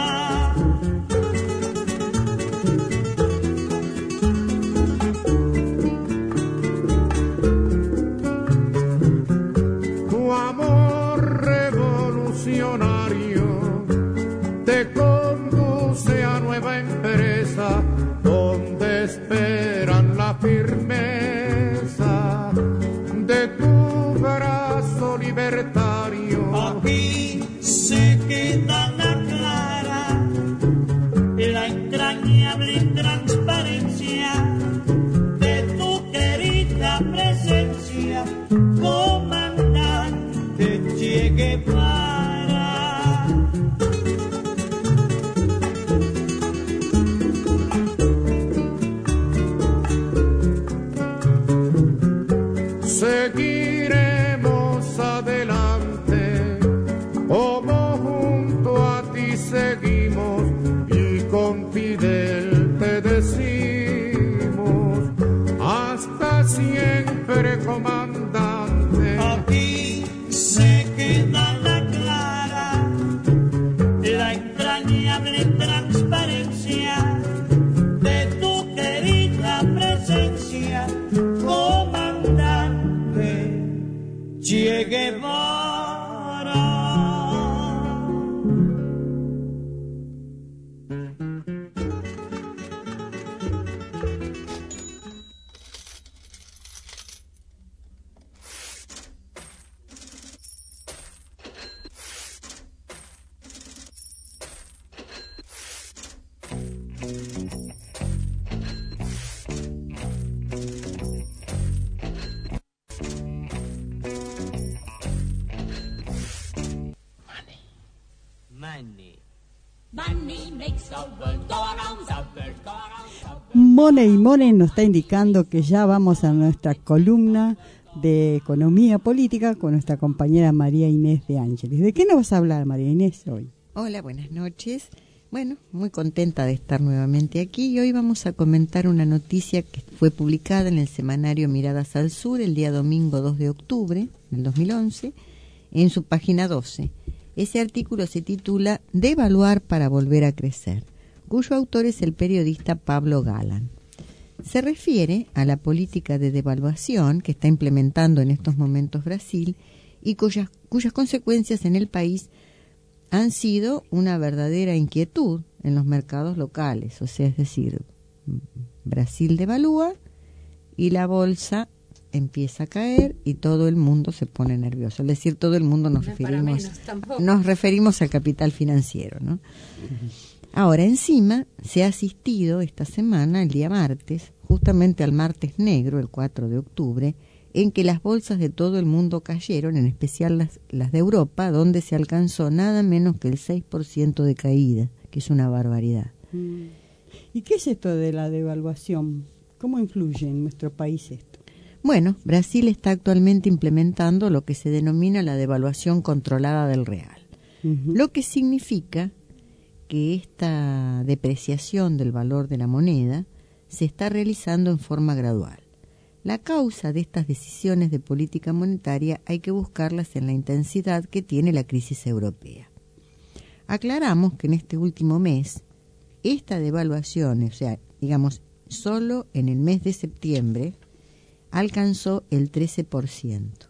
Tu amor revolucionario te conduce a nueva empresa donde esperan la firmeza de tu brazo libertario. Aquí se queda la clara, la entrañable transparencia de tu querida presencia, comandante Che Guevara. Seguiremos adelante, como junto a ti seguimos, y con Fidel te decimos, hasta siempre, comandante. Aquí se queda la clara, la entrañable transparencia de tu querida presencia, comandante Che Guevara. Money Money nos está indicando que ya vamos a nuestra columna de economía política con nuestra compañera María Inés de Ángeles. ¿De qué nos vas a hablar, María Inés, hoy? Hola, buenas noches. Bueno, muy contenta de estar nuevamente aquí y hoy vamos a comentar una noticia que fue publicada en el semanario Miradas al Sur el día domingo dos de octubre del dos mil once en su página doce. Ese artículo se titula Devaluar para volver a crecer, cuyo autor es el periodista Pablo Galán. Se refiere a la política de devaluación que está implementando en estos momentos Brasil y cuyas, cuyas consecuencias en el país han sido una verdadera inquietud en los mercados locales. O sea, es decir, Brasil devalúa y la bolsa empieza a caer y todo el mundo se pone nervioso. Es decir, todo el mundo nos no referimos nos referimos al capital financiero, ¿no? Ahora, encima, se ha asistido esta semana, el día martes, justamente al martes negro, el cuatro de octubre, en que las bolsas de todo el mundo cayeron, en especial las, las de Europa, donde se alcanzó nada menos que el seis por ciento de caída, que es una barbaridad. ¿Y qué es esto de la devaluación? ¿Cómo influye en nuestro país esto? Bueno, Brasil está actualmente implementando lo que se denomina la devaluación controlada del real, uh-huh. lo que significa que esta depreciación del valor de la moneda se está realizando en forma gradual. La causa de estas decisiones de política monetaria hay que buscarlas en la intensidad que tiene la crisis europea. Aclaramos que en este último mes, esta devaluación, o sea, digamos, solo en el mes de septiembre, alcanzó el trece por ciento.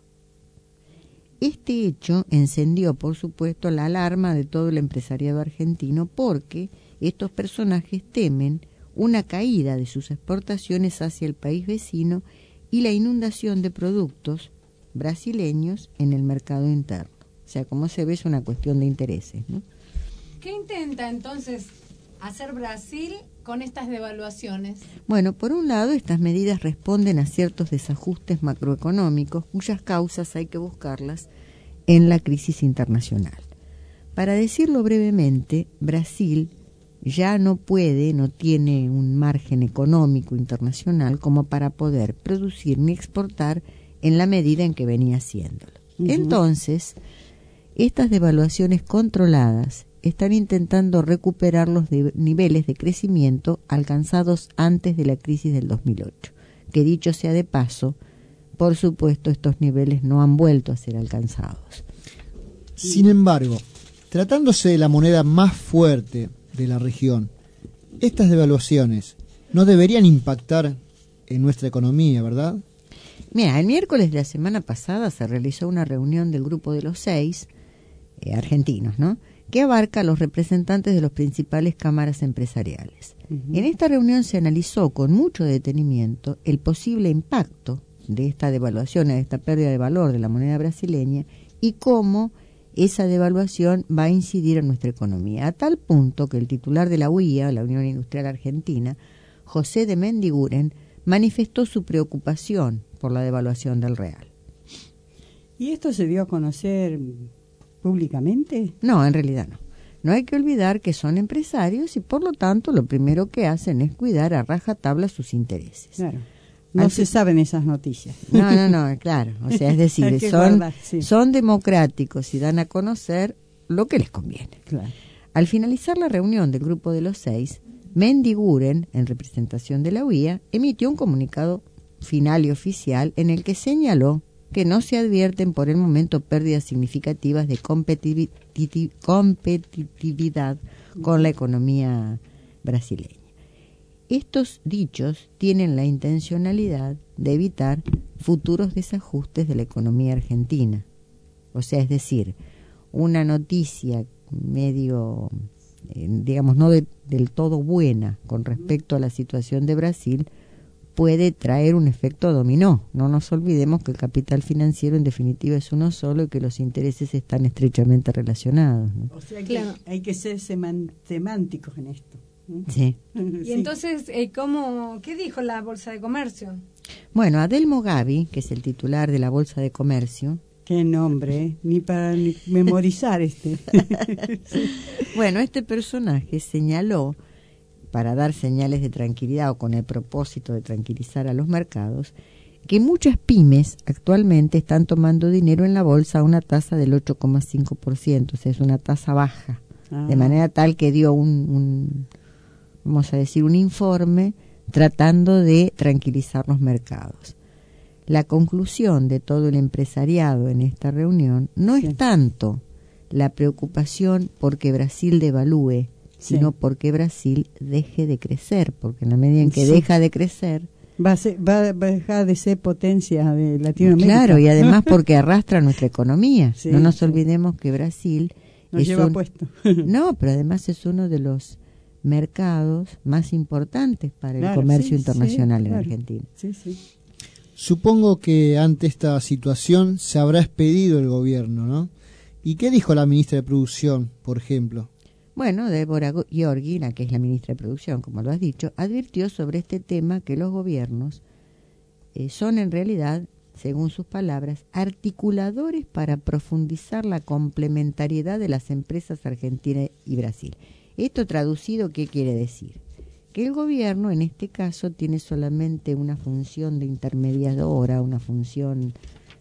Este hecho encendió, por supuesto, la alarma de todo el empresariado argentino porque estos personajes temen una caída de sus exportaciones hacia el país vecino y la inundación de productos brasileños en el mercado interno. O sea, como se ve, es una cuestión de intereses, ¿no? ¿Qué intenta entonces hacer Brasil con estas devaluaciones? Bueno, por un lado, estas medidas responden a ciertos desajustes macroeconómicos cuyas causas hay que buscarlas en la crisis internacional. Para decirlo brevemente, Brasil ya no puede, no tiene un margen económico internacional como para poder producir ni exportar en la medida en que venía haciéndolo. Uh-huh. Entonces, estas devaluaciones controladas están intentando recuperar los de niveles de crecimiento alcanzados antes de la crisis del dos mil ocho, que dicho sea de paso, por supuesto estos niveles no han vuelto a ser alcanzados. Sin embargo, tratándose de la moneda más fuerte de la región, estas devaluaciones no deberían impactar en nuestra economía, ¿verdad? Mira, el miércoles de la semana pasada se realizó una reunión del Grupo de los Seis, eh, argentinos, ¿no?, que abarca a los representantes de las principales cámaras empresariales. Uh-huh. En esta reunión se analizó con mucho detenimiento el posible impacto de esta devaluación, de esta pérdida de valor de la moneda brasileña y cómo esa devaluación va a incidir en nuestra economía, a tal punto que el titular de la U I A, la Unión Industrial Argentina, José de Mendiguren, manifestó su preocupación por la devaluación del real. ¿Y esto se dio a conocer públicamente? No, en realidad no. No hay que olvidar que son empresarios y por lo tanto lo primero que hacen es cuidar a rajatabla sus intereses. Claro. No Al se fi- saben esas noticias. No, no, no, claro. O sea, es decir, son, guardar, sí. son democráticos y dan a conocer lo que les conviene. Claro. Al finalizar la reunión del Grupo de los Seis, Mendiguren, en representación de la U I A, emitió un comunicado final y oficial en el que señaló que no se advierten por el momento pérdidas significativas de competitivi- competitividad con la economía brasileña. Estos dichos tienen la intencionalidad de evitar futuros desajustes de la economía argentina. O sea, es decir, una noticia medio, eh, digamos, no de, del todo buena con respecto a la situación de Brasil puede traer un efecto dominó. No nos olvidemos que el capital financiero en definitiva es uno solo y que los intereses están estrechamente relacionados, ¿no? O sea que claro, hay que ser seman- semánticos en esto. Sí. Y sí. Entonces, eh, ¿cómo, ¿qué dijo la Bolsa de Comercio? Bueno, Adelmo Gavi, que es el titular de la Bolsa de Comercio. Qué nombre, ¿eh? Ni para ni memorizar este. Sí. Bueno, este personaje señaló, para dar señales de tranquilidad o con el propósito de tranquilizar a los mercados, que muchas pymes actualmente están tomando dinero en la bolsa a una tasa del ocho coma cinco por ciento, o sea, es una tasa baja, ah. de manera tal que dio un, un, vamos a decir, un informe tratando de tranquilizar los mercados. La conclusión de todo el empresariado en esta reunión no sí. es tanto la preocupación porque Brasil devalúe, sino sí. porque Brasil deje de crecer, porque en la medida en que sí. deja de crecer va a, ser, va, va a dejar de ser potencia de Latinoamérica. Claro, y además porque arrastra nuestra economía. Sí, no nos sí. olvidemos que Brasil nos es lleva un, puesto. No, pero además es uno de los mercados más importantes para claro, el comercio sí, internacional sí, en claro. Argentina. Sí, sí. Supongo que ante esta situación se habrá expedido el gobierno, ¿no? ¿Y qué dijo la ministra de Producción, por ejemplo? Bueno, Débora Georgina, que es la ministra de Producción, como lo has dicho, advirtió sobre este tema que los gobiernos eh, son en realidad, según sus palabras, articuladores para profundizar la complementariedad de las empresas Argentina y Brasil. Esto traducido, ¿qué quiere decir? Que el gobierno, en este caso, tiene solamente una función de intermediadora, una función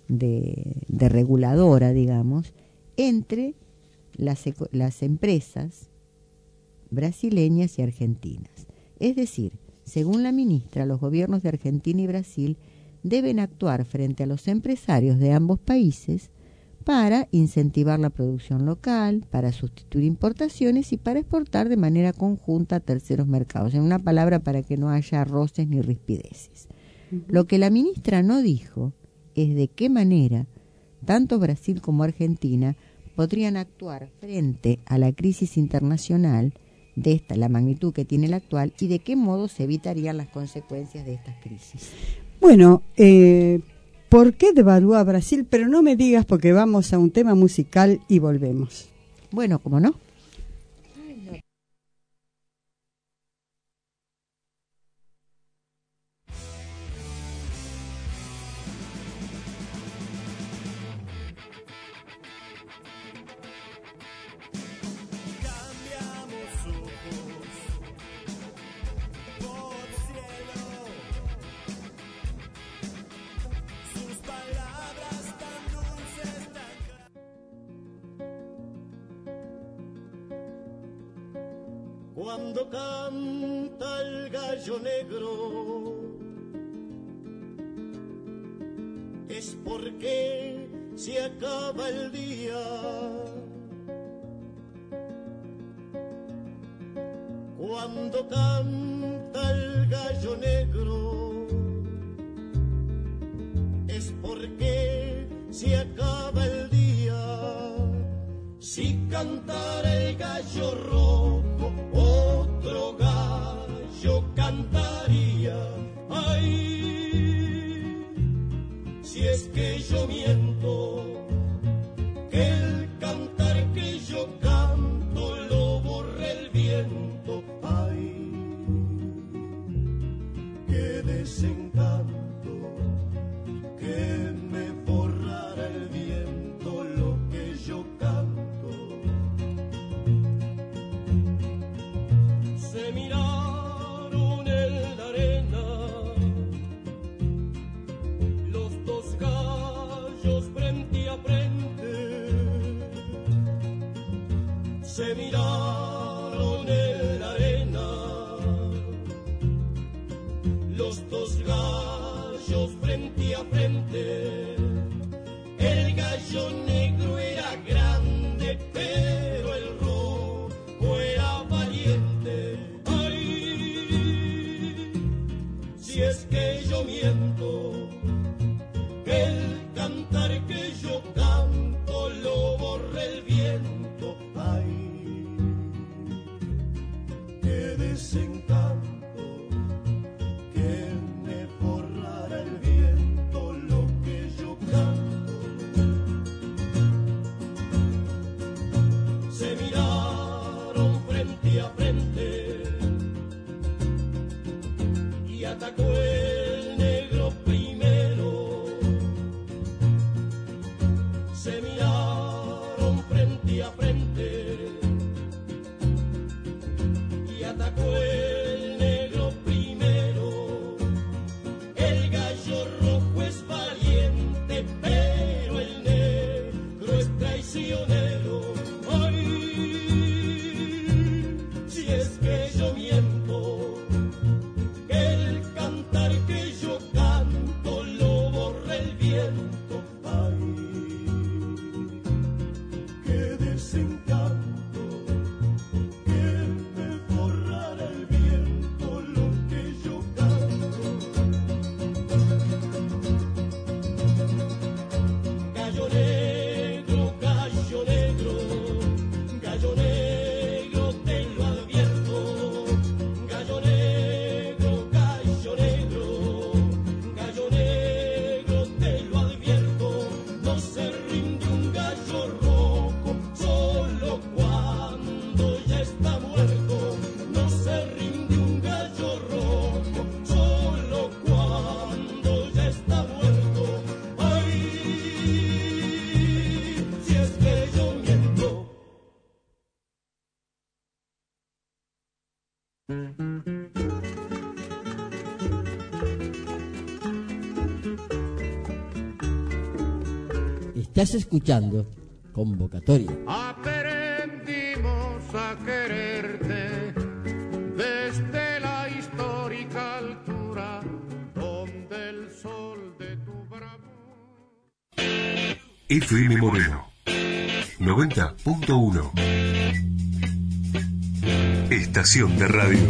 de, de reguladora, digamos, entre Las, las empresas brasileñas y argentinas. Es decir, según la ministra, los gobiernos de Argentina y Brasil deben actuar frente a los empresarios de ambos países para incentivar la producción local, para sustituir importaciones y para exportar de manera conjunta a terceros mercados. En una palabra, para que no haya roces ni rispideces. Uh-huh. Lo que la ministra no dijo es de qué manera tanto Brasil como Argentina podrían actuar frente a la crisis internacional de esta, la magnitud que tiene la actual, y de qué modo se evitarían las consecuencias de estas crisis. Bueno, eh, ¿por qué devaluó a Brasil? Pero no me digas porque vamos a un tema musical y volvemos. Bueno, ¿cómo no? Cuando canta el gallo negro es porque se acaba el día. Cuando canta el gallo negro es porque se acaba el día. Si cantara el gallo rojo, otro gallo cantaría. Ay, si es que yo miento, que el cantar que yo canto lo borra el viento. Ay, qué desencanto que me borrara el viento lo que yo canto. Se miraron en la arena los dos gallos frente a frente. Se miraron en la arena los dos gallos frente a frente. El gallo negro era grande, pero el rojo era valiente. Ay, si es que yo miento, que el cantar que yo canto lo borra el viento. Ay, qué desencanto que me borrara el viento lo que yo canto. Se miraron frente a frente y atacó el negro primero. Se miraron frente a frente y atacó el negro primero. El gallo rojo es valiente, pero el negro es traicionero. Ay, si es que yo miento, que el cantar que yo canto lo borra el viento. Ay, qué desencanto que me borrara el viento lo que yo canto. Gallo negro, gallo negro, gallo negro, te lo advierto. Gallo negro, gallo negro, gallo negro, te lo advierto. No se rinde un gallo rojo solo cuando ya está muerto. No se rinde un gallo rojo solo cuando ya está muerto. Ay, si es que yo miento. Estás escuchando Convocatoria. Aprendimos a quererte desde la histórica altura donde el sol de tu bravura. F M Moreno noventa punto uno. Estación de radio.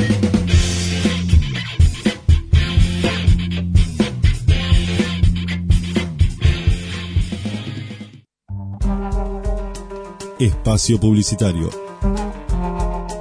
Espacio publicitario.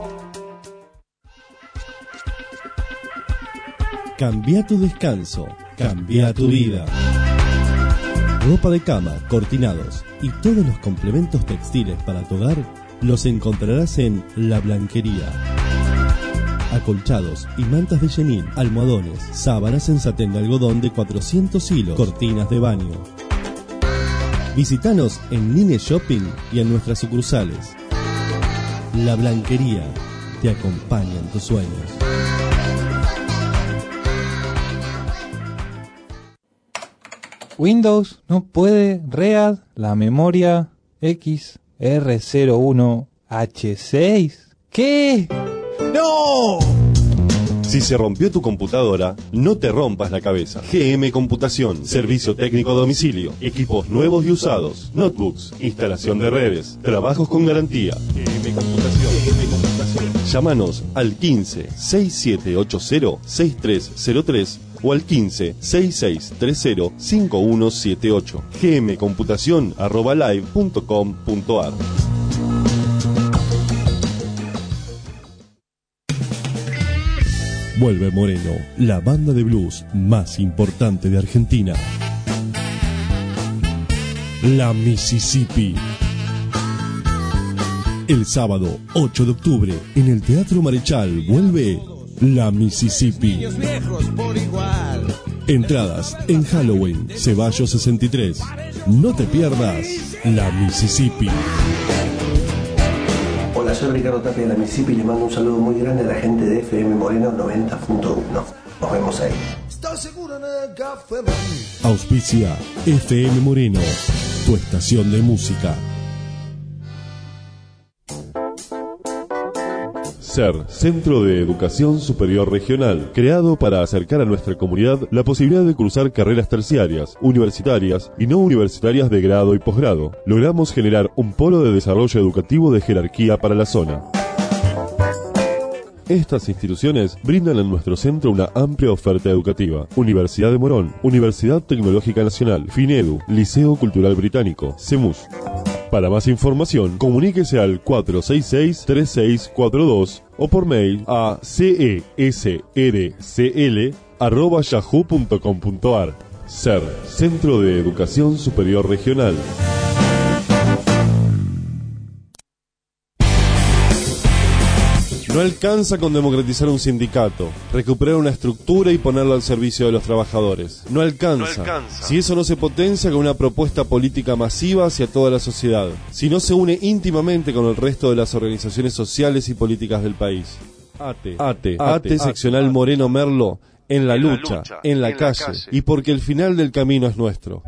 Cambia tu descanso Cambia tu vida. Ropa de cama, cortinados y todos los complementos textiles para tu hogar los encontrarás en La Blanquería. Acolchados y mantas de chenin, almohadones, sábanas en satén de algodón de cuatrocientos hilos, cortinas de baño. Visítanos en Nine Shopping y en nuestras sucursales. La Blanquería te acompaña en tus sueños. Windows no puede read la memoria X R cero uno H seis. ¿Qué? ¡No! Si se rompió tu computadora, no te rompas la cabeza. G M Computación, servicio técnico a domicilio, equipos nuevos y usados, notebooks, instalación de redes, trabajos con garantía. G M Computación. G M Computación. Llámanos al quince, sesenta y siete ochenta, sesenta y tres cero tres o al quince, sesenta y seis treinta, cincuenta y uno setenta y ocho. gmcomputación arroba live punto com punto ar. Vuelve Moreno, la banda de blues más importante de Argentina. La Mississippi. El sábado ocho de octubre en el Teatro Marechal vuelve La Mississippi. Entradas en Halloween, Ceballos sesenta y tres. No te pierdas La Mississippi. Hola, soy Ricardo Tapia de La Mississippi y les mando un saludo muy grande a la gente de F M Moreno noventa punto uno. Nos vemos ahí. Auspicia F M Moreno, tu estación de música. SER, Centro de Educación Superior Regional, creado para acercar a nuestra comunidad la posibilidad de cursar carreras terciarias, universitarias y no universitarias de grado y posgrado. Logramos generar un polo de desarrollo educativo de jerarquía para la zona. Estas instituciones brindan en nuestro centro una amplia oferta educativa. Universidad de Morón, Universidad Tecnológica Nacional, FINEDU, Liceo Cultural Británico, CEMUS. Para más información, comuníquese al cuatro seis seis, tres seis cuatro dos o por mail a cesrcl arroba yahoo punto com punto ar. SER, Centro de Educación Superior Regional. No alcanza con democratizar un sindicato, recuperar una estructura y ponerla al servicio de los trabajadores. No alcanza. No alcanza. Si eso no se potencia con una propuesta política masiva hacia toda la sociedad, si no se une íntimamente con el resto de las organizaciones sociales y políticas del país. ATE, ATE, ATE, ATE seccional ATE. Moreno Merlo, en la en lucha, la lucha, en, la, en calle, la calle, y porque el final del camino es nuestro.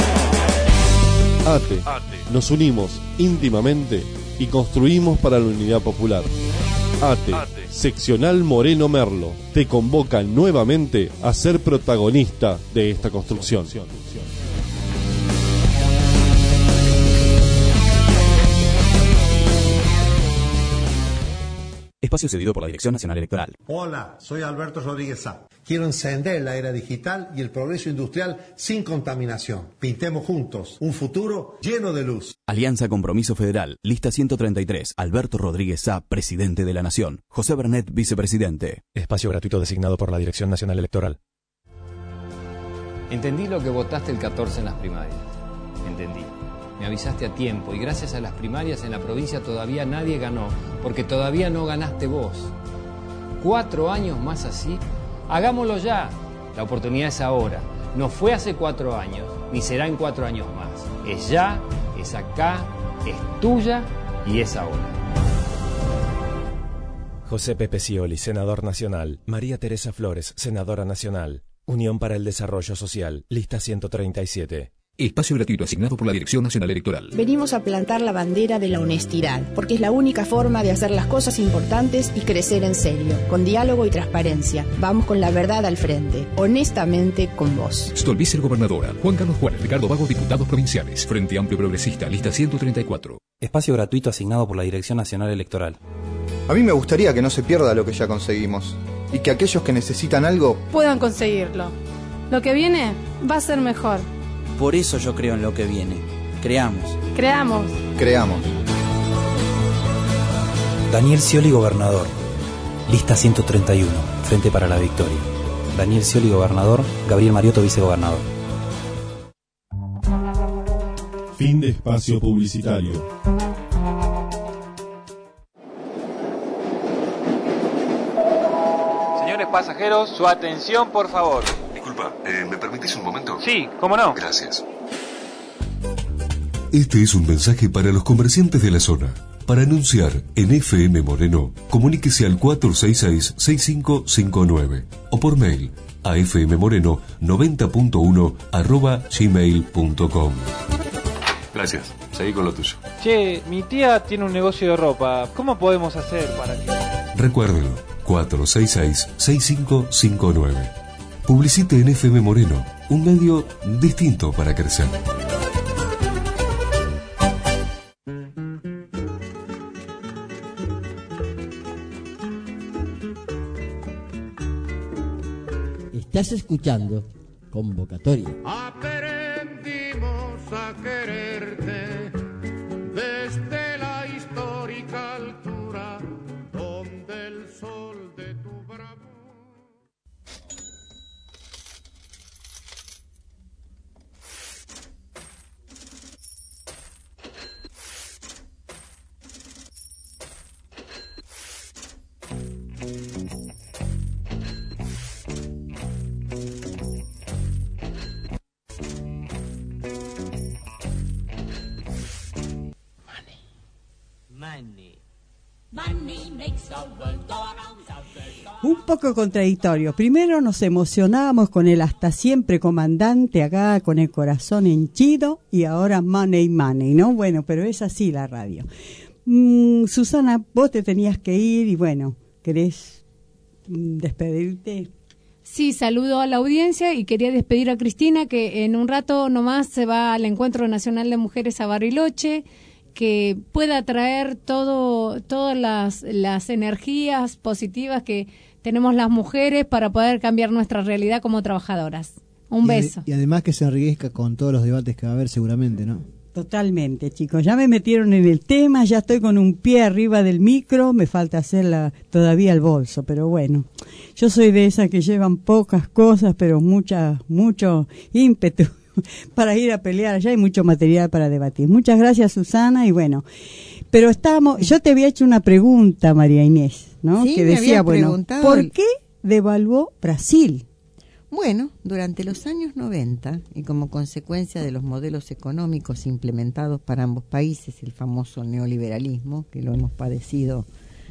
ATE, ATE. Nos unimos íntimamente y construimos para la unidad popular. ATE, ATE, seccional Moreno Merlo, te convoca nuevamente a ser protagonista de esta construcción. Espacio cedido por la Dirección Nacional Electoral. Hola, soy Alberto Rodríguez Sá. Quiero encender la era digital y el progreso industrial sin contaminación. Pintemos juntos un futuro lleno de luz. Alianza Compromiso Federal, lista ciento treinta y tres. Alberto Rodríguez Sá, presidente de la Nación. José Bernet, vicepresidente. Espacio gratuito designado por la Dirección Nacional Electoral. Entendí lo que votaste el catorce en las primarias. Entendí. Me avisaste a tiempo y gracias a las primarias en la provincia todavía nadie ganó, porque todavía no ganaste vos. Cuatro años más así, hagámoslo ya. La oportunidad es ahora. No fue hace cuatro años, ni será en cuatro años más. Es ya, es acá, es tuya y es ahora. José Pepe Scioli, senador nacional. María Teresa Flores, senadora nacional. Unión para el Desarrollo Social, lista ciento treinta y siete. Espacio gratuito asignado por la Dirección Nacional Electoral. Venimos a plantar la bandera de la honestidad, porque es la única forma de hacer las cosas importantes y crecer en serio, con diálogo y transparencia. Vamos con la verdad al frente, honestamente con vos. Stolbizer, gobernadora. Juan Carlos Juárez, Ricardo Vago, diputados provinciales. Frente Amplio Progresista, lista ciento treinta y cuatro. Espacio gratuito asignado por la Dirección Nacional Electoral. A mí me gustaría que no se pierda lo que ya conseguimos y que aquellos que necesitan algo puedan conseguirlo. Lo que viene va a ser mejor. Por eso yo creo en lo que viene. Creamos. Creamos. Creamos. Daniel Scioli, gobernador. Lista ciento treinta y uno. Frente para la Victoria. Daniel Scioli, gobernador. Gabriel Mariotto, vicegobernador. Fin de espacio publicitario. Señores pasajeros, su atención, por favor. Disculpa, eh, ¿me permitís un momento? Sí, ¿cómo no? Gracias. Este es un mensaje para los comerciantes de la zona. Para anunciar en F M Moreno, comuníquese al cuatro seis seis, seis cinco cinco nueve o por mail a fmmoreno noventa punto uno arroba gmail punto com. Gracias, seguí con lo tuyo. Che, mi tía tiene un negocio de ropa. ¿Cómo podemos hacer para que...? Recuérdelo, cuatro seis seis, seis cinco cinco nueve. Publicite en F M Moreno, un medio distinto para crecer. Estás escuchando Convocatoria. Aprendimos a quererte desde la histórica altura donde el sol de tu bravura. Un poco contradictorio. Primero nos emocionábamos con el hasta siempre comandante acá con el corazón henchido y ahora money, money, ¿no? Bueno, pero es así la radio. Mm, Susana, vos te tenías que ir y bueno, ¿querés mm, despedirte? Sí, saludo a la audiencia y quería despedir a Cristina, que en un rato nomás se va al Encuentro Nacional de Mujeres a Bariloche, que pueda traer todo, todas las, las energías positivas que tenemos las mujeres para poder cambiar nuestra realidad como trabajadoras. Un y beso. Ad, y además que se enriquezca con todos los debates que va a haber seguramente, ¿no? Totalmente, chicos. Ya me metieron en el tema, ya estoy con un pie arriba del micro, me falta hacerla todavía el bolso, pero bueno. Yo soy de esas que llevan pocas cosas, pero mucha, mucho ímpetu para ir a pelear. Allá hay mucho material para debatir. Muchas gracias, Susana, y bueno, pero estábamos, yo te había hecho una pregunta, María Inés, ¿no? Sí, que me decía, había bueno, preguntado ¿por el- qué devaluó Brasil? Bueno, durante los años noventa, y como consecuencia de los modelos económicos implementados para ambos países, el famoso neoliberalismo, que lo hemos padecido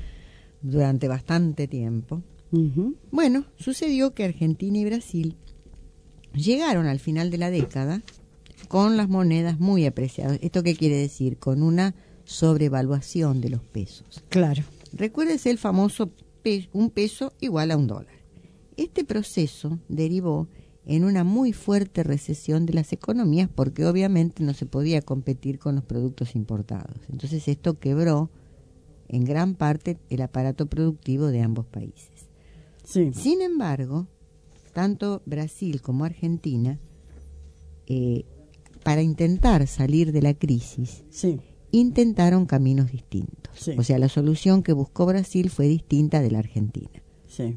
durante bastante tiempo, Uh-huh. bueno, sucedió que Argentina y Brasil llegaron al final de la década con las monedas muy apreciadas. ¿Esto qué quiere decir? Con una sobrevaluación de los pesos. Claro. Recuérdese el famoso pe- un peso igual a un dólar. Este proceso derivó en una muy fuerte recesión de las economías porque obviamente no se podía competir con los productos importados. Entonces esto quebró en gran parte el aparato productivo de ambos países. Sí. Sin embargo, tanto Brasil como Argentina, eh, para intentar salir de la crisis, sí. intentaron caminos distintos. Sí. O sea, la solución que buscó Brasil fue distinta de la Argentina. Sí.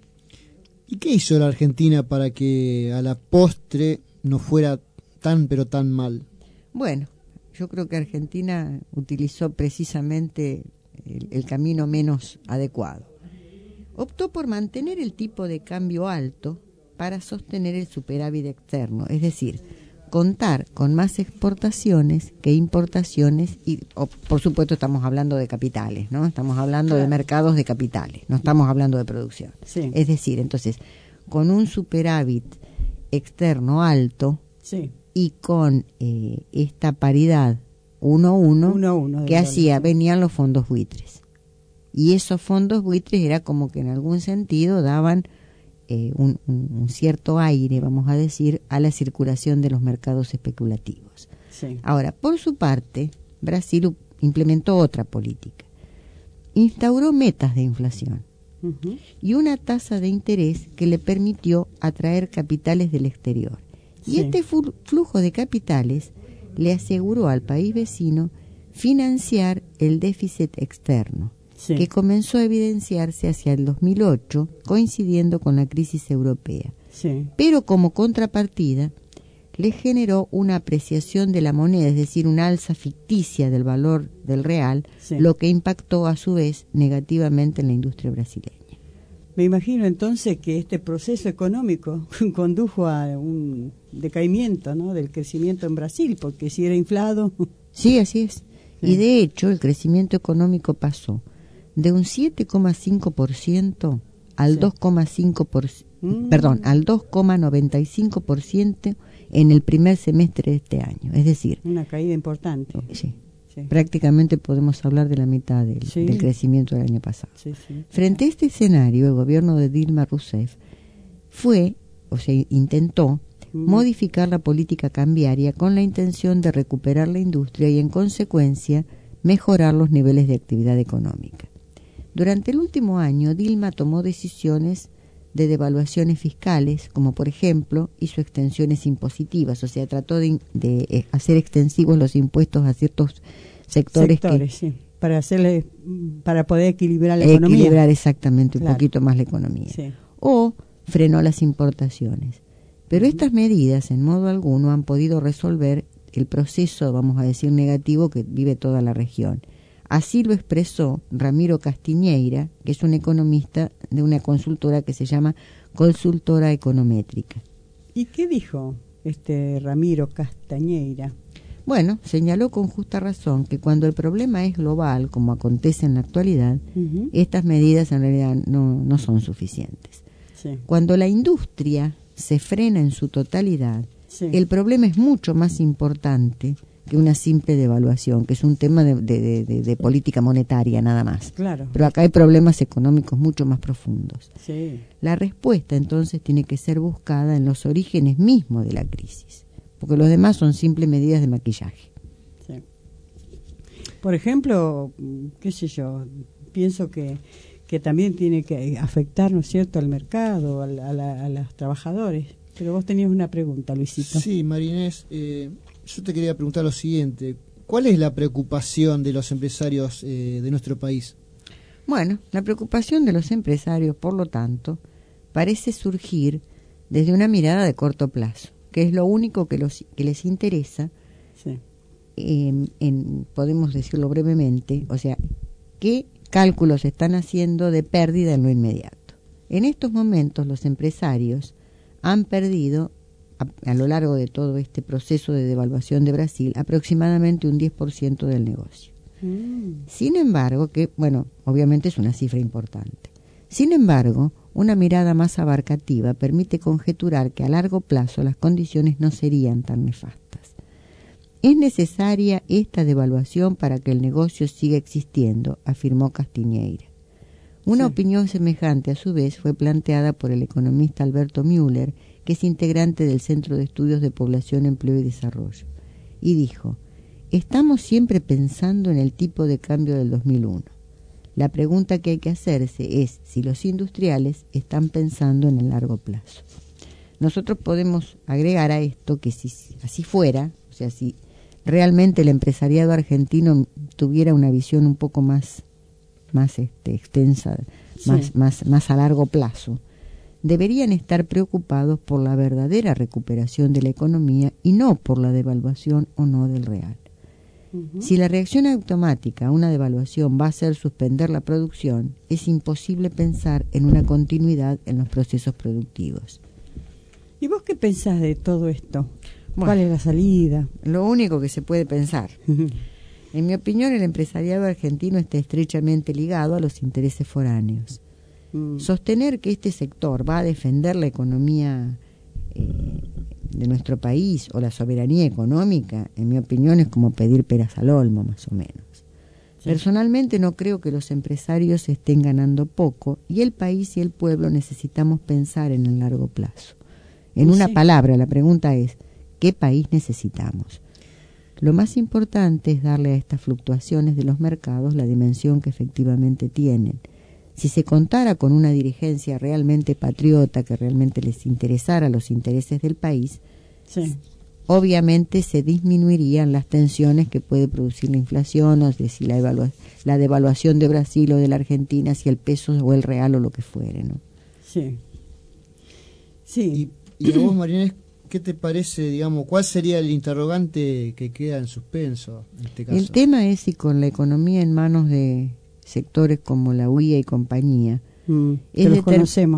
¿Y qué hizo la Argentina para que a la postre no fuera tan pero tan mal? Bueno, yo creo que Argentina utilizó precisamente el, el camino menos adecuado. Optó por mantener el tipo de cambio alto para sostener el superávit externo, es decir, contar con más exportaciones que importaciones y, o, por supuesto, estamos hablando de capitales, ¿no? Estamos hablando claro. de mercados de capitales, no estamos hablando de producción. Sí. Es decir, entonces, con un superávit externo alto sí. y con eh, esta paridad uno a uno que hacía, venían los fondos buitres. Y esos fondos buitres era como que en algún sentido daban eh, un, un, un cierto aire, vamos a decir, a la circulación de los mercados especulativos. Sí. Ahora, por su parte, Brasil implementó otra política. Instauró metas de inflación uh-huh. y una tasa de interés que le permitió atraer capitales del exterior. Y sí. este flujo de capitales le aseguró al país vecino financiar el déficit externo. sí. que comenzó a evidenciarse hacia el dos mil ocho, coincidiendo con la crisis europea. Sí. Pero como contrapartida, le generó una apreciación de la moneda, es decir, una alza ficticia del valor del real, sí. lo que impactó a su vez negativamente en la industria brasileña. Me imagino entonces que este proceso económico condujo a un decaimiento, ¿no?, del crecimiento en Brasil, porque si era inflado... Sí, así es. Sí. Y de hecho el crecimiento económico pasó de un siete coma cinco por ciento al sí. dos coma cinco por ciento, mm. perdón, al dos coma noventa y cinco por ciento en el primer semestre de este año. Es decir, una caída importante. Sí. Sí. Prácticamente podemos hablar de la mitad del, sí. del crecimiento del año pasado. Sí, sí. Frente a este escenario, el gobierno de Dilma Rousseff fue, o sea, intentó mm. modificar la política cambiaria con la intención de recuperar la industria y, en consecuencia, mejorar los niveles de actividad económica. Durante el último año, Dilma tomó decisiones de devaluaciones fiscales, como por ejemplo hizo extensiones impositivas, o sea, trató de, de hacer extensivos los impuestos a ciertos sectores, sectores que, sí, para hacerle, para poder equilibrar la equilibrar economía. Equilibrar exactamente claro. un poquito más la economía. Sí. O frenó las importaciones. Pero uh-huh. estas medidas en modo alguno han podido resolver el proceso, vamos a decir, negativo que vive toda la región. Así lo expresó Ramiro Castiñeira, que es un economista de una consultora que se llama Consultora Econométrica. ¿Y qué dijo este Ramiro Castiñeira? Bueno, señaló con justa razón que cuando el problema es global, como acontece en la actualidad, uh-huh. estas medidas en realidad no, no son suficientes. Sí. Cuando la industria se frena en su totalidad, sí. el problema es mucho más importante que una simple devaluación, que es un tema de, de, de, de política monetaria nada más. Claro. Pero acá hay problemas económicos mucho más profundos. Sí. La respuesta entonces tiene que ser buscada en los orígenes mismos de la crisis, porque los demás son simples medidas de maquillaje. Sí. Por ejemplo, qué sé yo, pienso que, que también tiene que afectar, ¿no es cierto?, al mercado, a, la, a, la, a los trabajadores. Pero vos tenías una pregunta, Luisito. Sí, Marinés, eh, yo te quería preguntar lo siguiente. ¿Cuál es la preocupación de los empresarios eh, de nuestro país? Bueno, la preocupación de los empresarios, por lo tanto, parece surgir desde una mirada de corto plazo, que es lo único que, los, que les interesa, sí. en, en, podemos decirlo brevemente, o sea, qué cálculos están haciendo de pérdida en lo inmediato. En estos momentos los empresarios han perdido, a, a lo largo de todo este proceso de devaluación de Brasil, aproximadamente un diez por ciento del negocio. Mm. Sin embargo, que, bueno, obviamente es una cifra importante. Sin embargo, una mirada más abarcativa permite conjeturar que a largo plazo las condiciones no serían tan nefastas. Es necesaria esta devaluación para que el negocio siga existiendo, afirmó Castiñeira. Una sí. opinión semejante, a su vez, fue planteada por el economista Alberto Müller, que es integrante del Centro de Estudios de Población, Empleo y Desarrollo, y dijo: estamos siempre pensando en el tipo de cambio del dos mil uno. La pregunta que hay que hacerse es si los industriales están pensando en el largo plazo. Nosotros podemos agregar a esto que si así fuera, o sea, si realmente el empresariado argentino tuviera una visión un poco más más este, extensa, sí. más, más, más a largo plazo, deberían estar preocupados por la verdadera recuperación de la economía y no por la devaluación o no del real. Uh-huh. Si la reacción automática a una devaluación va a ser suspender la producción, es imposible pensar en una continuidad en los procesos productivos. ¿Y vos qué pensás de todo esto? Bueno, ¿cuál es la salida? Lo único que se puede pensar. En mi opinión, el empresariado argentino está estrechamente ligado a los intereses foráneos. Mm. Sostener que este sector va a defender la economía eh, de nuestro país o la soberanía económica, en mi opinión, es como pedir peras al olmo, más o menos. Sí. Personalmente no creo que los empresarios estén ganando poco y el país y el pueblo necesitamos pensar en el largo plazo. En una sí. palabra, la pregunta es, ¿qué país necesitamos? Lo más importante es darle a estas fluctuaciones de los mercados la dimensión que efectivamente tienen. Si se contara con una dirigencia realmente patriota, que realmente les interesara los intereses del país, sí. obviamente se disminuirían las tensiones que puede producir la inflación, o de si la, evalua la devaluación de Brasil o de la Argentina, si el peso o el real o lo que fuere, ¿no? Sí. Sí. Y, y a vos, María Inés, ¿qué te parece, digamos, cuál sería el interrogante que queda en suspenso en este caso? El tema es si con la economía en manos de sectores como la U I A y compañía, mm, es, los conocemos.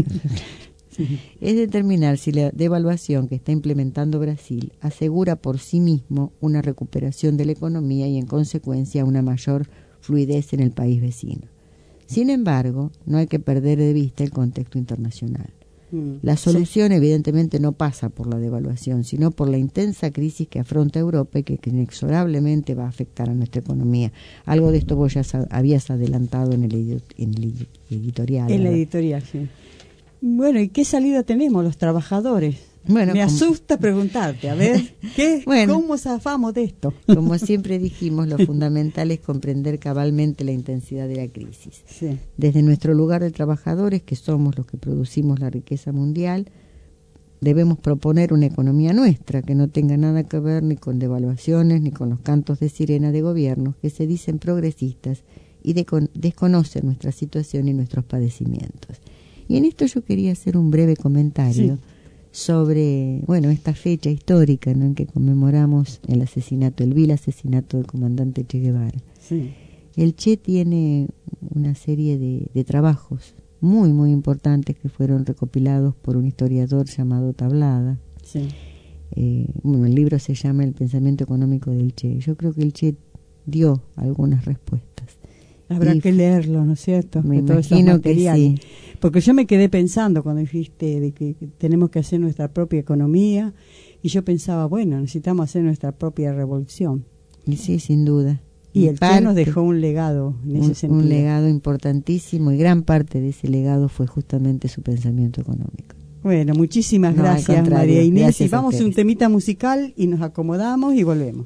es determinar si la devaluación que está implementando Brasil asegura por sí mismo una recuperación de la economía y en consecuencia una mayor fluidez en el país vecino. Sin embargo, no hay que perder de vista el contexto internacional. La solución sí. evidentemente no pasa por la devaluación, sino por la intensa crisis que afronta Europa y que, que inexorablemente va a afectar a nuestra economía. Algo de esto vos ya habías adelantado en el, en el editorial. En ¿verdad? la editorial, sí. Bueno, ¿y qué salida tenemos los trabajadores? Bueno, me como... asusta preguntarte, a ver, ¿qué, bueno, ¿cómo zafamos de esto? Como siempre dijimos, lo fundamental es comprender cabalmente la intensidad de la crisis. Sí. Desde nuestro lugar de trabajadores, que somos los que producimos la riqueza mundial, debemos proponer una economía nuestra, que no tenga nada que ver ni con devaluaciones, ni con los cantos de sirena de gobiernos que se dicen progresistas y de desconocen nuestra situación y nuestros padecimientos. Y en esto yo quería hacer un breve comentario. Sí. Sobre, bueno, esta fecha histórica, ¿no?, en que conmemoramos el asesinato, el vil asesinato del comandante Che Guevara. Sí. El Che tiene una serie de, de trabajos muy, muy importantes que fueron recopilados por un historiador llamado Tablada. Sí. Eh, bueno, el libro se llama El pensamiento económico del Che. Yo creo que el Che dio algunas respuestas. Habrá y que leerlo, ¿no es cierto? Me de imagino que sí. Porque yo me quedé pensando cuando dijiste de que tenemos que hacer nuestra propia economía, y yo pensaba, bueno, necesitamos hacer nuestra propia revolución. Y sí, sin duda. Y el Che nos dejó un legado en ese un, sentido. Un legado importantísimo, y gran parte de ese legado fue justamente su pensamiento económico. Bueno, muchísimas no, gracias, María Inés. Gracias, y vamos a un temita musical y nos acomodamos y volvemos.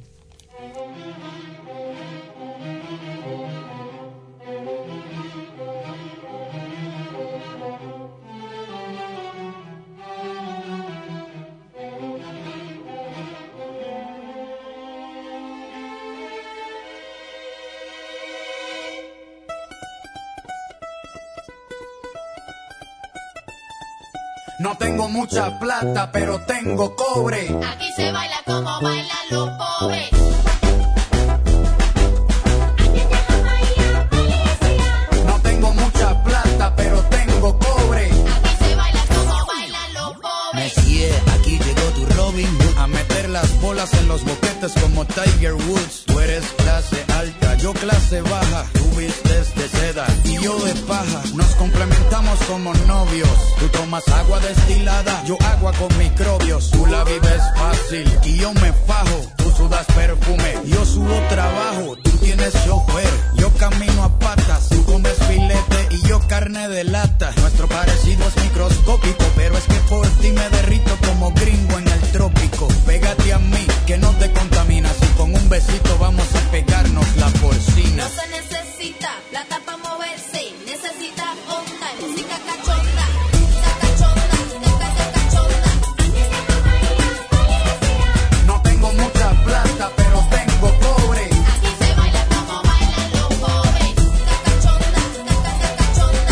No tengo mucha plata, pero tengo cobre. Aquí se baila como bailan los pobres. No tengo mucha plata, pero tengo cobre. Aquí se baila como bailan los pobres. Messier, aquí llegó tu Robin Hood a meter las bolas en los boquetes como Tiger Woods. Tú eres clase alta, yo clase baja. Tú vistes de seda y yo de paja. Nos complementamos como novios. Tú tomas agua destilada, yo agua con microbios. Tú la vives fácil y yo me fajo. Tú sudas perfume, yo subo trabajo. Tú tienes chofer, yo camino a patas. Tú comes filete y yo carne de lata. Nuestro parecido es microscópico, pero es que por ti me derrito como gringo en el trópico. Pégate a mí, que no te contaminas. Y con un besito vamos a pegarnos la porcina. No se necesita plata para moverse, necesita onda, música cachonda. No tengo mucha plata, pero tengo cobre. Aquí se baila como bailan los pobres. Cachonda, cachonda.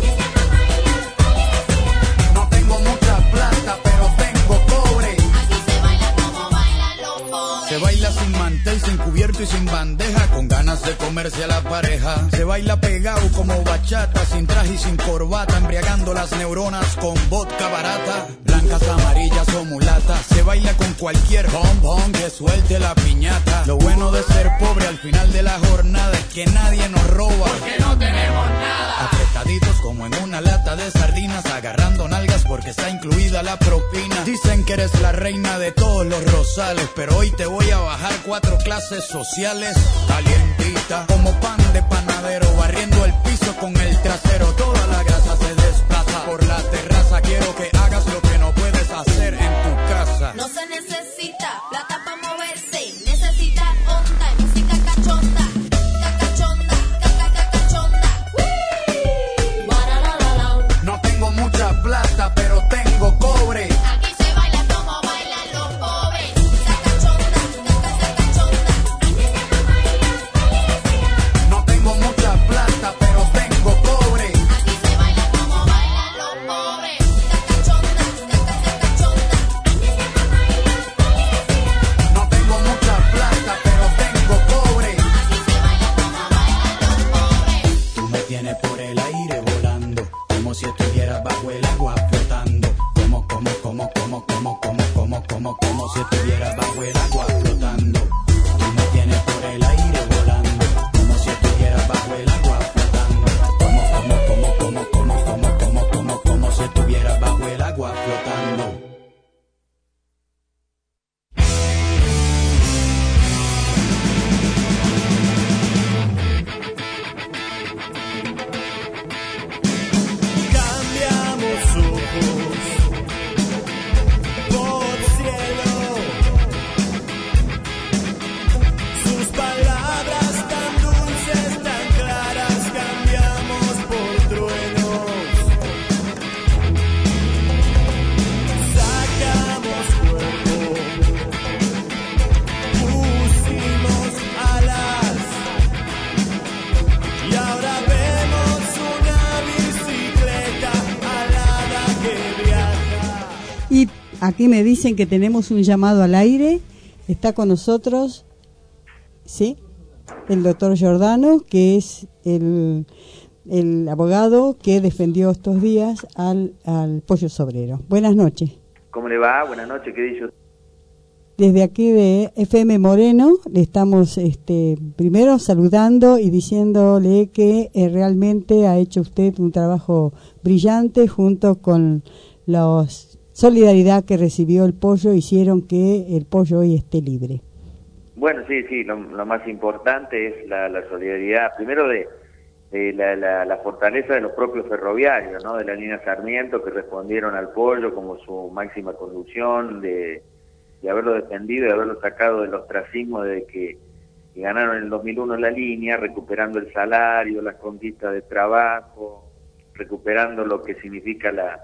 No tengo mucha plata, pero tengo cobre. Aquí se baila como bailan los pobres. Se baila sin mantel, sin cubierto y sin bandeja, con ganas de comerse a la pareja. Se baila pegado como bachata, sin traje y sin corbata, embriagando las neuronas con vodka barata. Blancas, amarillas o mulatas. Se baila con cualquier bombón que suelte la piñata. Lo bueno de ser pobre al final de la jornada es que nadie nos roba, porque no tenemos nada. Apretaditos como en una lata de sardinas, agarrando nalgas porque está incluida la propina. Dicen que eres la reina de todos los rosales, pero hoy te voy a bajar cuatro clases sociales. Calientita como pan de panadero, barriendo el piso con el trasero. Toda la grasa se desplaza por la terraza. Quiero que hagas lo que no puedes hacer en tu casa. No se necesita plata para moverse, necesita onda, música cachonda. Cachonda, cachonda. No tengo mucha plata, pero tengo cobre. Aquí se baila como bailan los pobres. aquí me dicen que tenemos un llamado al aire. Está con nosotros, ¿sí? El doctor Giordano, que es el, el abogado que defendió estos días al, al pollo sobrero. Buenas noches. ¿Cómo le va? Buenas noches, ¿qué dice usted? Desde aquí de F M Moreno le estamos este, primero saludando y diciéndole que eh, realmente ha hecho usted un trabajo brillante junto con la solidaridad que recibió el pollo, hicieron que el pollo hoy esté libre. Bueno, sí, sí, lo, lo más importante es la, la solidaridad, primero de, de la, la, la fortaleza de los propios ferroviarios, ¿no? De la línea Sarmiento, que respondieron al pollo como su máxima conducción, de de haberlo defendido y haberlo sacado del ostracismo de que, que ganaron en el dos mil uno la línea, recuperando el salario, las conquistas de trabajo, recuperando lo que significa la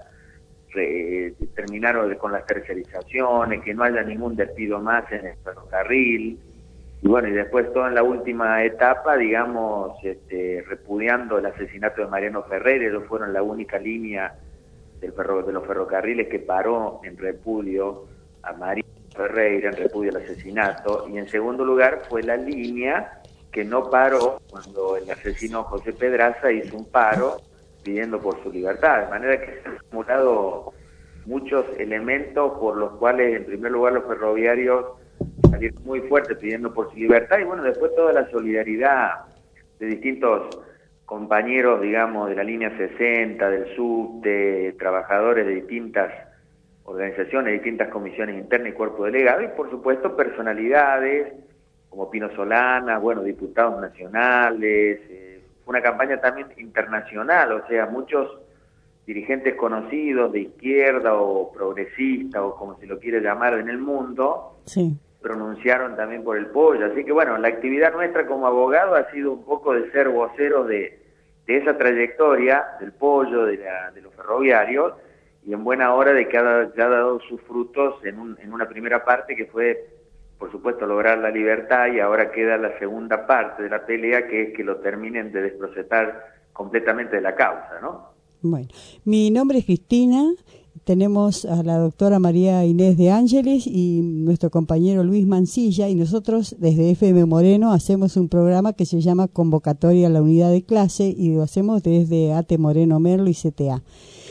re, terminar con las tercerizaciones, que no haya ningún despido más en el ferrocarril, y bueno, y después todo en la última etapa, digamos, este, repudiando el asesinato de Mariano Ferrer. Ellos fueron la única línea del ferro, de los ferrocarriles que paró en repudio a Mariano Ferreira, en repudio al asesinato, y en segundo lugar fue la línea que no paró cuando el asesino José Pedraza hizo un paro pidiendo por su libertad, de manera que se han acumulado muchos elementos por los cuales en primer lugar los ferroviarios salieron muy fuertes pidiendo por su libertad, y bueno, después toda la solidaridad de distintos compañeros, digamos, de la línea sesenta, del subte, trabajadores de distintas organizaciones, distintas comisiones internas y cuerpo delegado, y por supuesto personalidades como Pino Solana, bueno, diputados nacionales, eh, fue una campaña también internacional, o sea, muchos dirigentes conocidos de izquierda o progresista o como se lo quiere llamar en el mundo, sí, pronunciaron también por el pollo, así que bueno, la actividad nuestra como abogado ha sido un poco de ser voceros de, de esa trayectoria del pollo, de, la, de los ferroviarios, y en buena hora de que ha, ya ha dado sus frutos en, un, en una primera parte que fue, por supuesto, lograr la libertad, y ahora queda la segunda parte de la pelea, que es que lo terminen de desprocesar completamente de la causa, ¿no? Bueno, mi nombre es Cristina, tenemos a la doctora María Inés de Ángeles y nuestro compañero Luis Mancilla, y nosotros desde F M Moreno hacemos un programa que se llama Convocatoria a la Unidad de Clase, y lo hacemos desde A T E Moreno Merlo y C T A.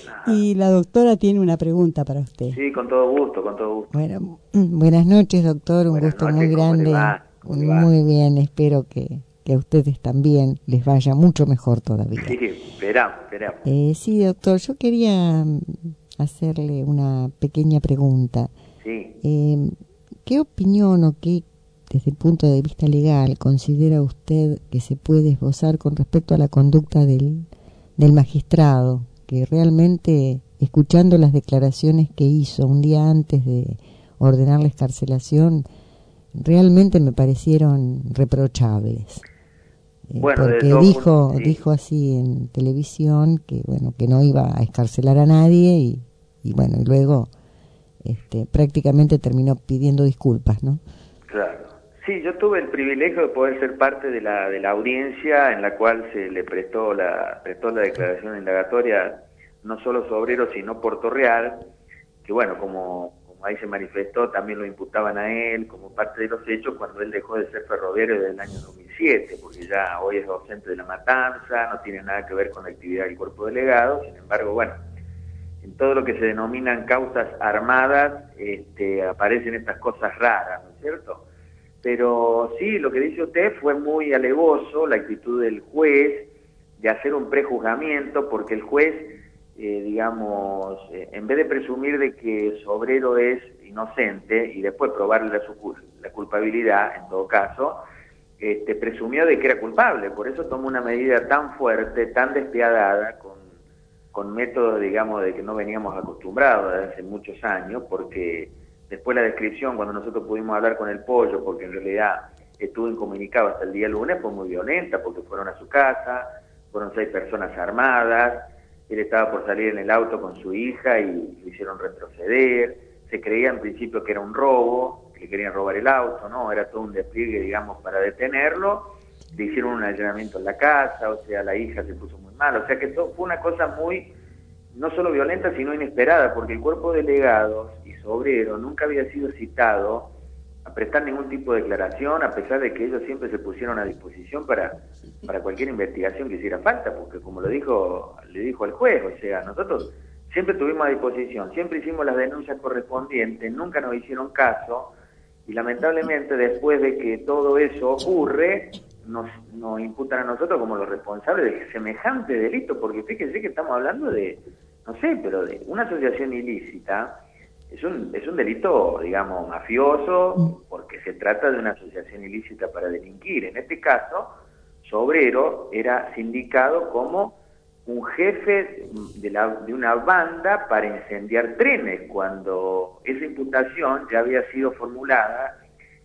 Y la doctora tiene una pregunta para usted. Sí, con todo gusto, con todo gusto. Bueno, buenas noches, doctor, un buenas gusto noches, muy grande. ¿cómo le va? ¿Cómo le va? Muy bien, espero que, que a ustedes también les vaya mucho mejor todavía. Sí, esperamos, esperamos. Eh, sí, doctor, yo quería hacerle una pequeña pregunta. Sí. Eh, ¿Qué opinión o qué, desde el punto de vista legal, considera usted que se puede esbozar con respecto a la conducta del, del magistrado, que realmente, escuchando las declaraciones que hizo un día antes de ordenar la excarcelación, realmente me parecieron reprochables? Eh, bueno, porque dijo sí. dijo así en televisión que bueno que no iba a excarcelar a nadie, y, y bueno, y luego este, prácticamente terminó pidiendo disculpas, ¿no? Claro. Sí, yo tuve el privilegio de poder ser parte de la de la audiencia en la cual se le prestó la prestó la declaración indagatoria, no solo Sobrero, sino Portorreal, que bueno, como, como ahí se manifestó, también lo imputaban a él como parte de los hechos cuando él dejó de ser ferroviario desde el año dos mil siete, porque ya hoy es docente de La Matanza, no tiene nada que ver con la actividad del cuerpo delegado. Sin embargo, bueno, en todo lo que se denominan causas armadas, este, aparecen estas cosas raras, ¿no es cierto? Pero sí, lo que dice usted fue muy alevoso, la actitud del juez de hacer un prejuzgamiento, porque el juez, eh, digamos, eh, en vez de presumir de que Sobrero es inocente y después probarle la, su, la culpabilidad, en todo caso, este, presumió de que era culpable. Por eso tomó una medida tan fuerte, tan despiadada, con, con métodos, digamos, de que no veníamos acostumbrados desde hace muchos años, porque después la descripción, cuando nosotros pudimos hablar con el pollo, porque en realidad estuvo incomunicado hasta el día lunes, fue muy violenta, porque fueron a su casa, fueron seis personas armadas, él estaba por salir en el auto con su hija y lo hicieron retroceder, se creía en principio que era un robo, que le querían robar el auto, no, era todo un despliegue, digamos, para detenerlo, le hicieron un allanamiento en la casa, o sea, la hija se puso muy mal, o sea que todo fue una cosa muy, no solo violenta, sino inesperada, porque el cuerpo de delegados y Sobrero nunca había sido citado a prestar ningún tipo de declaración, a pesar de que ellos siempre se pusieron a disposición para, para cualquier investigación que hiciera falta, porque como lo dijo, le dijo el juez, o sea, nosotros siempre estuvimos a disposición, siempre hicimos las denuncias correspondientes, nunca nos hicieron caso, y lamentablemente después de que todo eso ocurre, nos, nos imputan a nosotros como los responsables de semejante delito, porque fíjense que estamos hablando de, no sé, pero de una asociación ilícita. Es un, es un delito, digamos, mafioso, porque se trata de una asociación ilícita para delinquir. En este caso, Sobrero era sindicado como un jefe de, la, de una banda para incendiar trenes, cuando esa imputación ya había sido formulada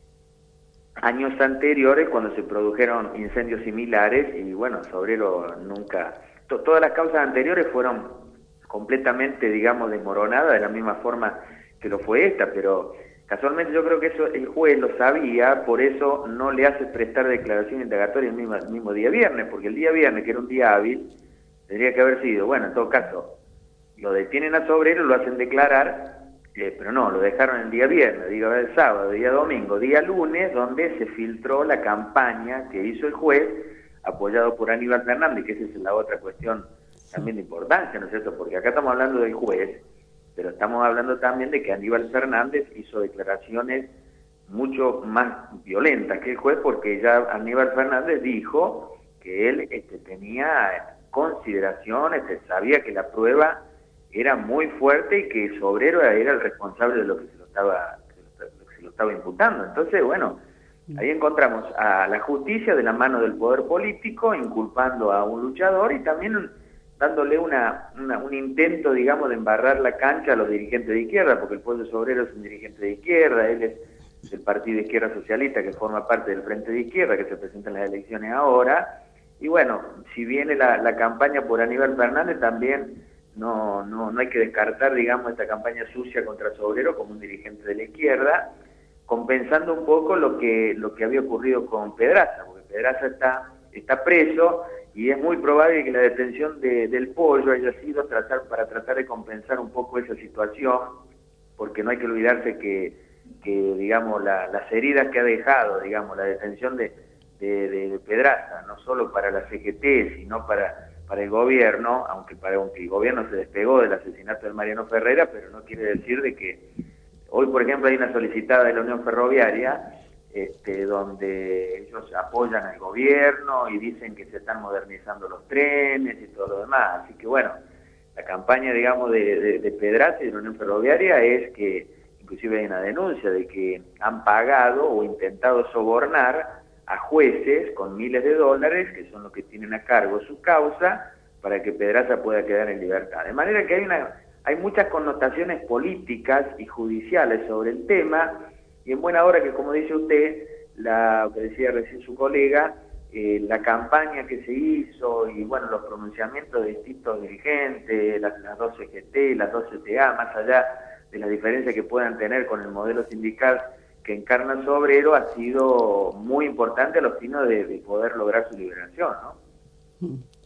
años anteriores, cuando se produjeron incendios similares, y bueno, Sobrero nunca... To, todas las causas anteriores fueron completamente, digamos, desmoronada de la misma forma que lo fue esta, pero casualmente yo creo que eso el juez lo sabía, por eso no le hace prestar declaración indagatoria el mismo, el mismo día viernes, porque el día viernes, que era un día hábil, tendría que haber sido, bueno, en todo caso, lo detienen a Sobrero, lo hacen declarar, eh, pero no, lo dejaron el día viernes, digo, el sábado, día domingo, día lunes, donde se filtró la campaña que hizo el juez, apoyado por Aníbal Fernández, que esa es la otra cuestión también de importancia, ¿no es cierto? Porque acá estamos hablando del juez, pero estamos hablando también de que Aníbal Fernández hizo declaraciones mucho más violentas que el juez, porque ya Aníbal Fernández dijo que él este, tenía consideraciones, que sabía que la prueba era muy fuerte y que Sobrero era el responsable de lo que se lo estaba, lo que se lo estaba imputando. Entonces, bueno, ahí encontramos a la justicia de la mano del poder político, inculpando a un luchador y también dándole una, una, un intento, digamos, de embarrar la cancha a los dirigentes de izquierda, porque el pueblo Sobrero es un dirigente de izquierda, él es del Partido de Izquierda Socialista, que forma parte del Frente de Izquierda, que se presenta en las elecciones ahora, y bueno, si viene la, la campaña por Aníbal Fernández, también no, no, no hay que descartar, digamos, esta campaña sucia contra Sobrero como un dirigente de la izquierda, compensando un poco lo que, lo que había ocurrido con Pedraza, porque Pedraza está, está preso, y es muy probable que la detención de, del Pollo haya sido tratar para tratar de compensar un poco esa situación, porque no hay que olvidarse que, que digamos, la, las heridas que ha dejado, digamos, la detención de, de, de, de Pedraza, no solo para la C G T, sino para, para el gobierno, aunque, para, aunque el gobierno se despegó del asesinato de Mariano Ferreira, pero no quiere decir de que hoy, por ejemplo, hay una solicitada de la Unión Ferroviaria, Este, donde ellos apoyan al gobierno y dicen que se están modernizando los trenes y todo lo demás. Así que bueno, la campaña, digamos, de, de, de Pedraza y de la Unión Ferroviaria es que, inclusive hay una denuncia de que han pagado o intentado sobornar a jueces con miles de dólares, que son los que tienen a cargo su causa, para que Pedraza pueda quedar en libertad. De manera que hay, una, hay muchas connotaciones políticas y judiciales sobre el tema, y en buena hora que, como dice usted, la que decía recién su colega, eh, la campaña que se hizo y bueno, los pronunciamientos de distintos dirigentes, las, las dos C G T, las dos C T A, más allá de las diferencias que puedan tener con el modelo sindical que encarna Sobrero, ha sido muy importante a los fines de, de poder lograr su liberación, ¿no?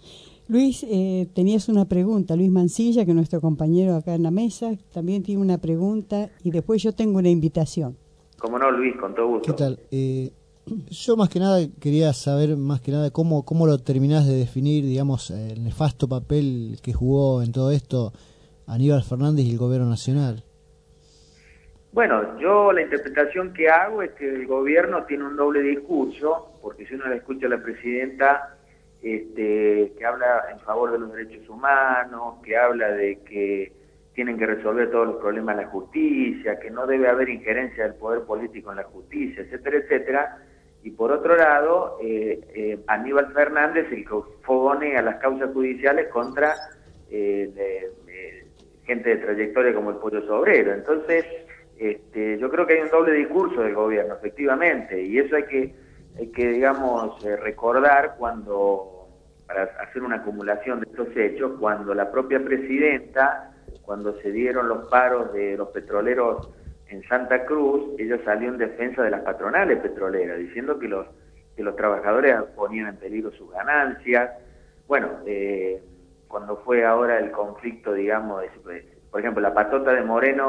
Luis, eh, tenías una pregunta. Luis Mancilla, que es nuestro compañero acá en la mesa, también tiene una pregunta y después yo tengo una invitación. Como no, Luis, con todo gusto. ¿Qué tal? Eh, yo más que nada quería saber más que nada cómo, cómo lo terminás de definir, digamos, el nefasto papel que jugó en todo esto Aníbal Fernández y el gobierno nacional. Bueno, yo la interpretación que hago es que el gobierno tiene un doble discurso, porque si uno le escucha a la presidenta este, que habla en favor de los derechos humanos, que habla de que tienen que resolver todos los problemas de la justicia, que no debe haber injerencia del poder político en la justicia, etcétera, etcétera. Y por otro lado, eh, eh, Aníbal Fernández, el que fogone a las causas judiciales contra eh, de, de gente de trayectoria como el Pollo Sobrero. Entonces, este, yo creo que hay un doble discurso del gobierno, efectivamente, y eso hay que, hay que digamos, eh, recordar cuando, para hacer una acumulación de estos hechos, cuando la propia presidenta, cuando se dieron los paros de los petroleros en Santa Cruz, ella salió en defensa de las patronales petroleras, diciendo que los que los trabajadores ponían en peligro sus ganancias. Bueno, eh, cuando fue ahora el conflicto, digamos, de, por ejemplo, la patota de Moreno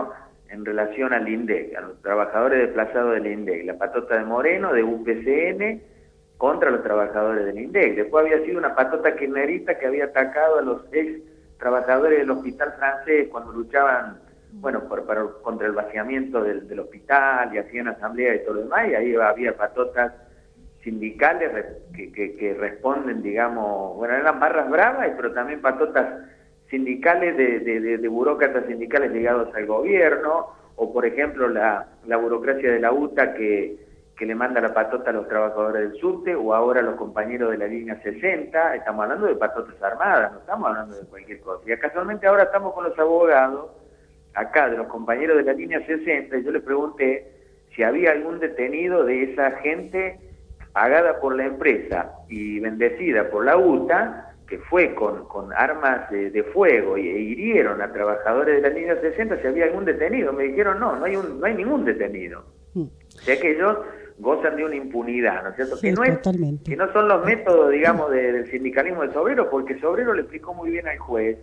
en relación al INDEC, a los trabajadores desplazados del INDEC, la patota de Moreno, de U P C N, contra los trabajadores del INDEC. Después había sido una patota kirchnerista que había atacado a los ex trabajadores del hospital francés cuando luchaban, bueno, por, para, contra el vaciamiento del, del hospital y hacían asamblea y todo lo demás, y ahí había patotas sindicales que, que, que responden, digamos, bueno, eran barras bravas, pero también patotas sindicales de, de, de, de burócratas sindicales ligados al gobierno, o por ejemplo la, la burocracia de la U T A que, que le manda la patota a los trabajadores del subte, o ahora a los compañeros de la línea sesenta. Estamos hablando de patotas armadas, no estamos hablando de cualquier cosa. Y casualmente ahora estamos con los abogados, acá, de los compañeros de la línea sesenta, y yo les pregunté si había algún detenido de esa gente pagada por la empresa y bendecida por la U T A, que fue con, con armas de, de fuego y, e hirieron a trabajadores de la línea sesenta, si había algún detenido. Me dijeron, no, no hay, un, no hay ningún detenido. Mm. O sea que ellos gozan de una impunidad, ¿no es cierto? Sí, que, no es, que no son los métodos, digamos, de, del sindicalismo de Sobrero, porque Sobrero le explicó muy bien al juez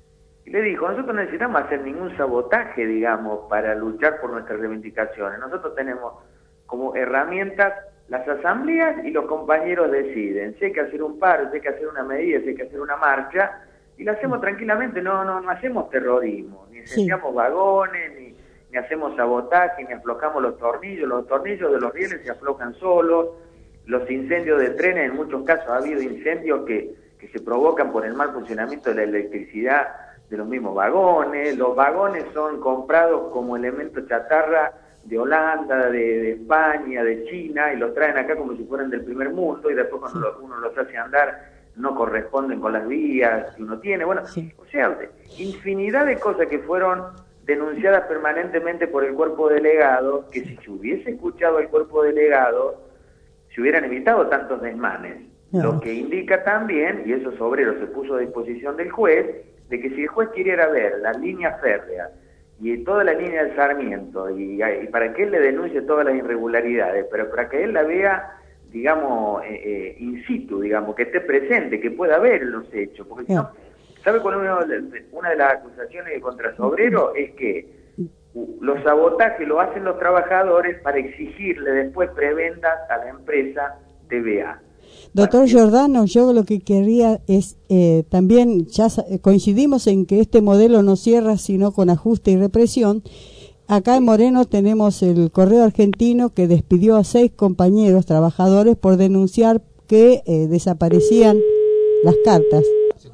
y le dijo, nosotros no necesitamos hacer ningún sabotaje, digamos, para luchar por nuestras reivindicaciones. Nosotros tenemos como herramientas las asambleas y los compañeros deciden. Si hay que hacer un paro, si hay que hacer una medida, si hay que hacer una marcha, y lo hacemos tranquilamente, no no no hacemos terrorismo, ni incendiamos sí. vagones, ni, ni hacemos sabotaje, ni aflojamos los tornillos. Los tornillos de los rieles se aflojan solos. Los incendios de trenes, en muchos casos ha habido incendios que, que se provocan por el mal funcionamiento de la electricidad de los mismos vagones. Los vagones son comprados como elemento chatarra de Holanda, de, de España, de China, y los traen acá como si fueran del primer mundo, y después cuando sí. uno los hace andar no corresponden con las vías que uno tiene. Bueno, sí. o sea, infinidad de cosas que fueron denunciadas permanentemente por el cuerpo delegado, que si se hubiese escuchado el cuerpo delegado, se hubieran evitado tantos desmanes. No. Lo que indica también, y eso Sobrero se puso a disposición del juez, de que si el juez quisiera ver la línea férrea y toda la línea del Sarmiento, y, y para que él le denuncie todas las irregularidades, pero para que él la vea, digamos, eh, eh, in situ, digamos, que esté presente, que pueda ver los hechos, porque si no, ¿sabe cuál es una de las acusaciones contra Sobrero? Es que los sabotajes lo hacen los trabajadores para exigirle después prebendas a la empresa T V A. Doctor Giordano, yo lo que querría es, eh, también ya coincidimos en que este modelo no cierra sino con ajuste y represión. Acá en Moreno tenemos el Correo Argentino que despidió a seis compañeros trabajadores por denunciar que eh, desaparecían las cartas.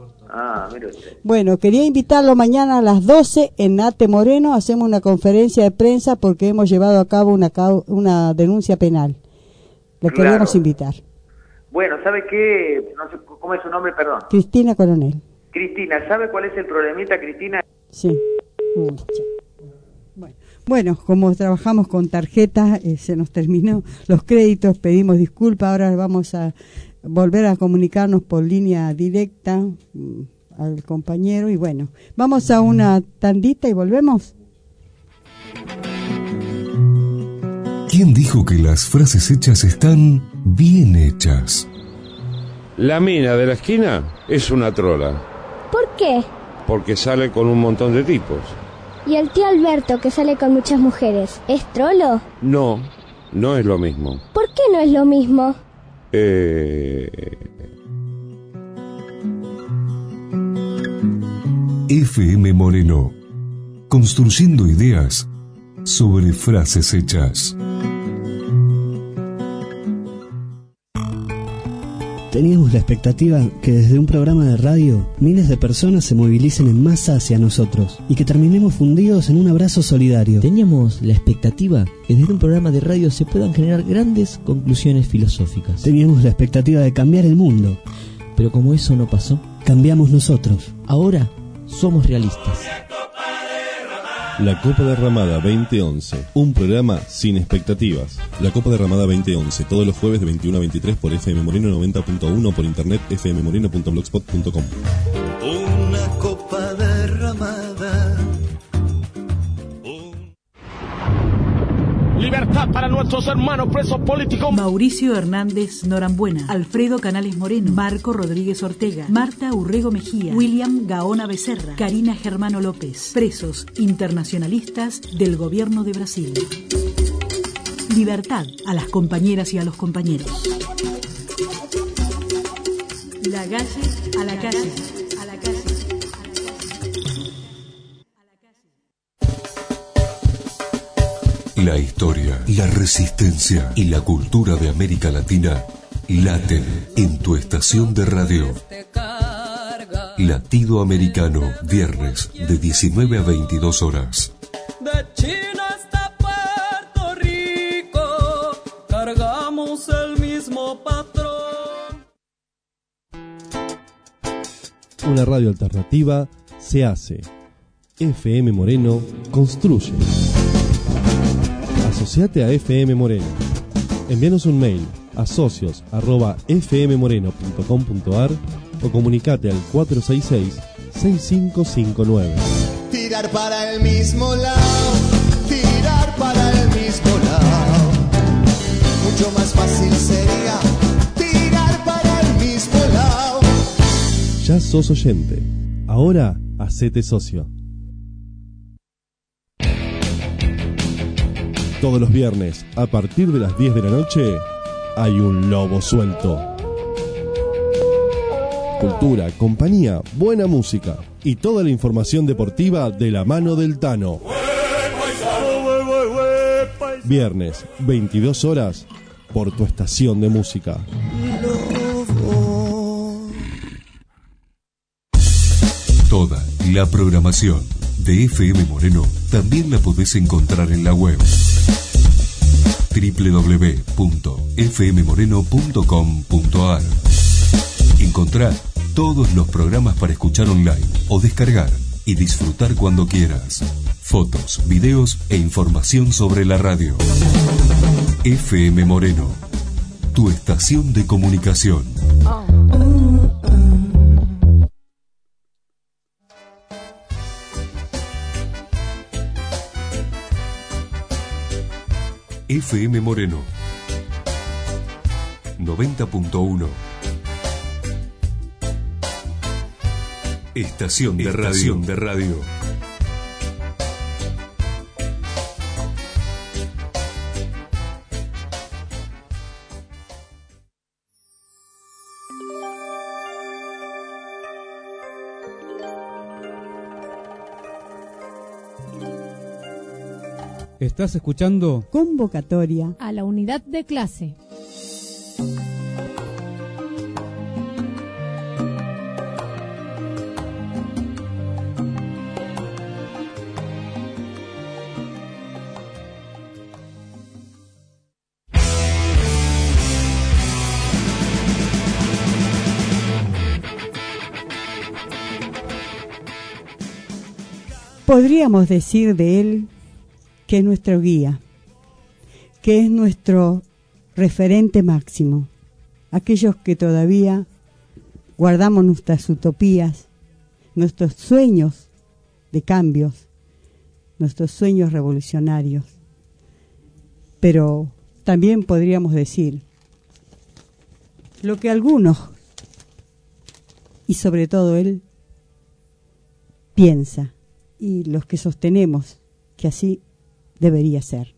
Ah, mire usted. Bueno, quería invitarlo mañana a las doce en Ate Moreno. Hacemos una conferencia de prensa porque hemos llevado a cabo una, una denuncia penal. Le claro. queríamos invitar. Bueno, ¿sabe qué? No sé, ¿cómo es su nombre? Perdón. Cristina Coronel. Cristina, ¿sabe cuál es el problemita, Cristina? Sí. Bueno, bueno como trabajamos con tarjetas, eh, se nos terminó los créditos, pedimos disculpas, ahora vamos a volver a comunicarnos por línea directa mm, al compañero y bueno, vamos a una tandita y volvemos. ¿Quién dijo que las frases hechas están bien hechas? La mina de la esquina es una trola. ¿Por qué? Porque sale con un montón de tipos. ¿Y el tío Alberto, que sale con muchas mujeres, es trolo? No, no es lo mismo. ¿Por qué no es lo mismo? Eh... F M Moreno, construyendo ideas sobre frases hechas. Teníamos la expectativa que desde un programa de radio miles de personas se movilicen en masa hacia nosotros y que terminemos fundidos en un abrazo solidario. Teníamos la expectativa que desde un programa de radio se puedan generar grandes conclusiones filosóficas. Teníamos la expectativa de cambiar el mundo. Pero como eso no pasó, cambiamos nosotros. Ahora somos realistas. La Copa Derramada veinte once, un programa sin expectativas. La Copa Derramada veinte once, todos los jueves de veintiuno a veintitrés por F M Moreno noventa punto uno, por internet f m moreno punto blogspot punto com. Una copa derramada. libertad para nuestros hermanos presos políticos. Mauricio Hernández Norambuena, Alfredo Canales Moreno, Marco Rodríguez Ortega, Marta Urrego Mejía, William Gaona Becerra, Karina Germano López, presos internacionalistas del gobierno de Brasil. Libertad a las compañeras y a los compañeros. La calle a la calle. A la calle. La historia, la resistencia y la cultura de América Latina laten en tu estación de radio. Latido Americano, viernes de diecinueve a veintidós horas. De China hasta Puerto Rico, cargamos el mismo patrón. Una radio alternativa se hace. F M Moreno construye. Asociate a F M Moreno. Envíanos un mail a socios arroba f m moreno punto com punto a r o comunicate al cuatro seis seis, seis cinco cinco nueve. Tirar para el mismo lado, tirar para el mismo lado. Mucho más fácil sería tirar para el mismo lado. Ya sos oyente. Ahora hacete socio. Todos los viernes, a partir de las diez de la noche, hay un lobo suelto. Cultura, compañía, buena música y toda la información deportiva de la mano del Tano. Viernes, veintidós horas, por tu estación de música. Toda la programación de F M Moreno también la podés encontrar en la web doble u doble u doble u punto f m moreno punto com punto a r. Encontrá todos los programas para escuchar online o descargar y disfrutar cuando quieras. Fotos, videos e información sobre la radio. F M Moreno, tu estación de comunicación. F M Moreno noventa punto uno. Estación de radio. Estación de radio. Estás escuchando Convocatoria a la unidad de clase. Podríamos decir de él que es nuestro guía, que es nuestro referente máximo. Aquellos que todavía guardamos nuestras utopías, nuestros sueños de cambios, nuestros sueños revolucionarios. Pero también podríamos decir lo que algunos, y sobre todo él, piensa, y los que sostenemos que así debería ser.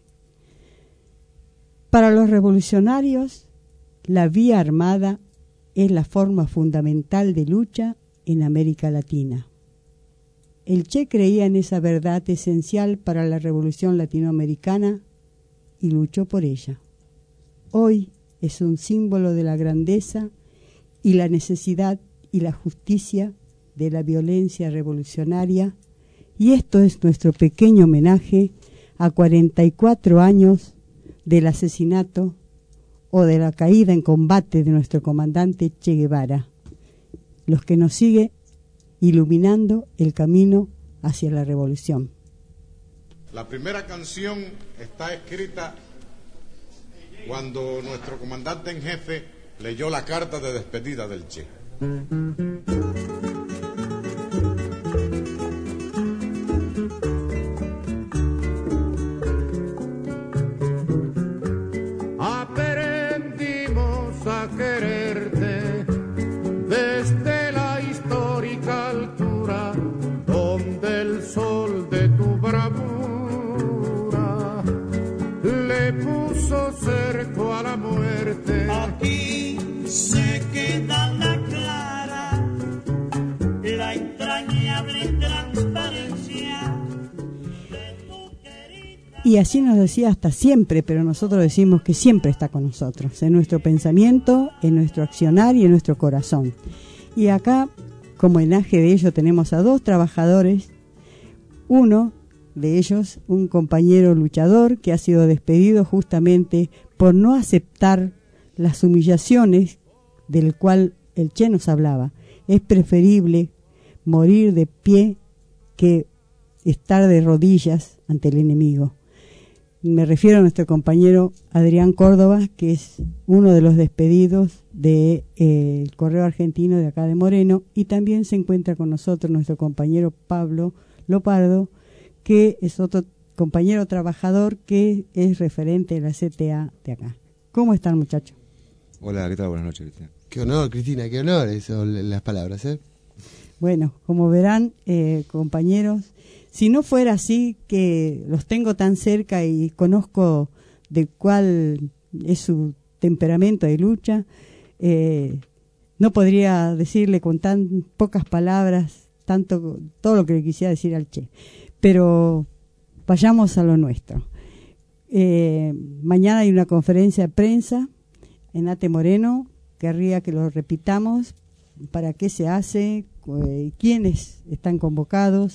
Para los revolucionarios, la vía armada es la forma fundamental de lucha en América Latina. El Che creía en esa verdad esencial para la revolución latinoamericana y luchó por ella. Hoy es un símbolo de la grandeza y la necesidad y la justicia de la violencia revolucionaria, y esto es nuestro pequeño homenaje a cuarenta y cuatro años del asesinato o de la caída en combate de nuestro comandante Che Guevara, los que nos sigue iluminando el camino hacia la revolución. La primera canción está escrita cuando nuestro comandante en jefe leyó la carta de despedida del Che. la muerte. Aquí se queda la clara, la entrañable transparencia. Y así nos decía hasta siempre, pero nosotros decimos que siempre está con nosotros, en nuestro pensamiento, en nuestro accionar y en nuestro corazón. Y acá, como homenaje de ello, tenemos a dos trabajadores, uno de ellos, un compañero luchador que ha sido despedido justamente por no aceptar las humillaciones del cual el Che nos hablaba. Es preferible morir de pie que estar de rodillas ante el enemigo. Me refiero a nuestro compañero Adrián Córdoba, que es uno de los despedidos del de, eh, Correo Argentino de acá de Moreno, y también se encuentra con nosotros nuestro compañero Pablo Lopardo, que es otro compañero trabajador que es referente de la C T A de acá. ¿Cómo están, muchachos? Hola, ¿qué tal? Buenas noches, Cristina. Qué honor, Cristina, qué honor eso, las palabras, ¿eh? Bueno, como verán, eh, compañeros, si no fuera así, que los tengo tan cerca y conozco de cuál es su temperamento de lucha, eh, no podría decirle con tan pocas palabras tanto todo lo que le quisiera decir al Che. Pero vayamos a lo nuestro. Eh, mañana hay una conferencia de prensa en Ate Moreno. Querría que lo repitamos. ¿Para qué se hace? Eh, ¿Quiénes están convocados?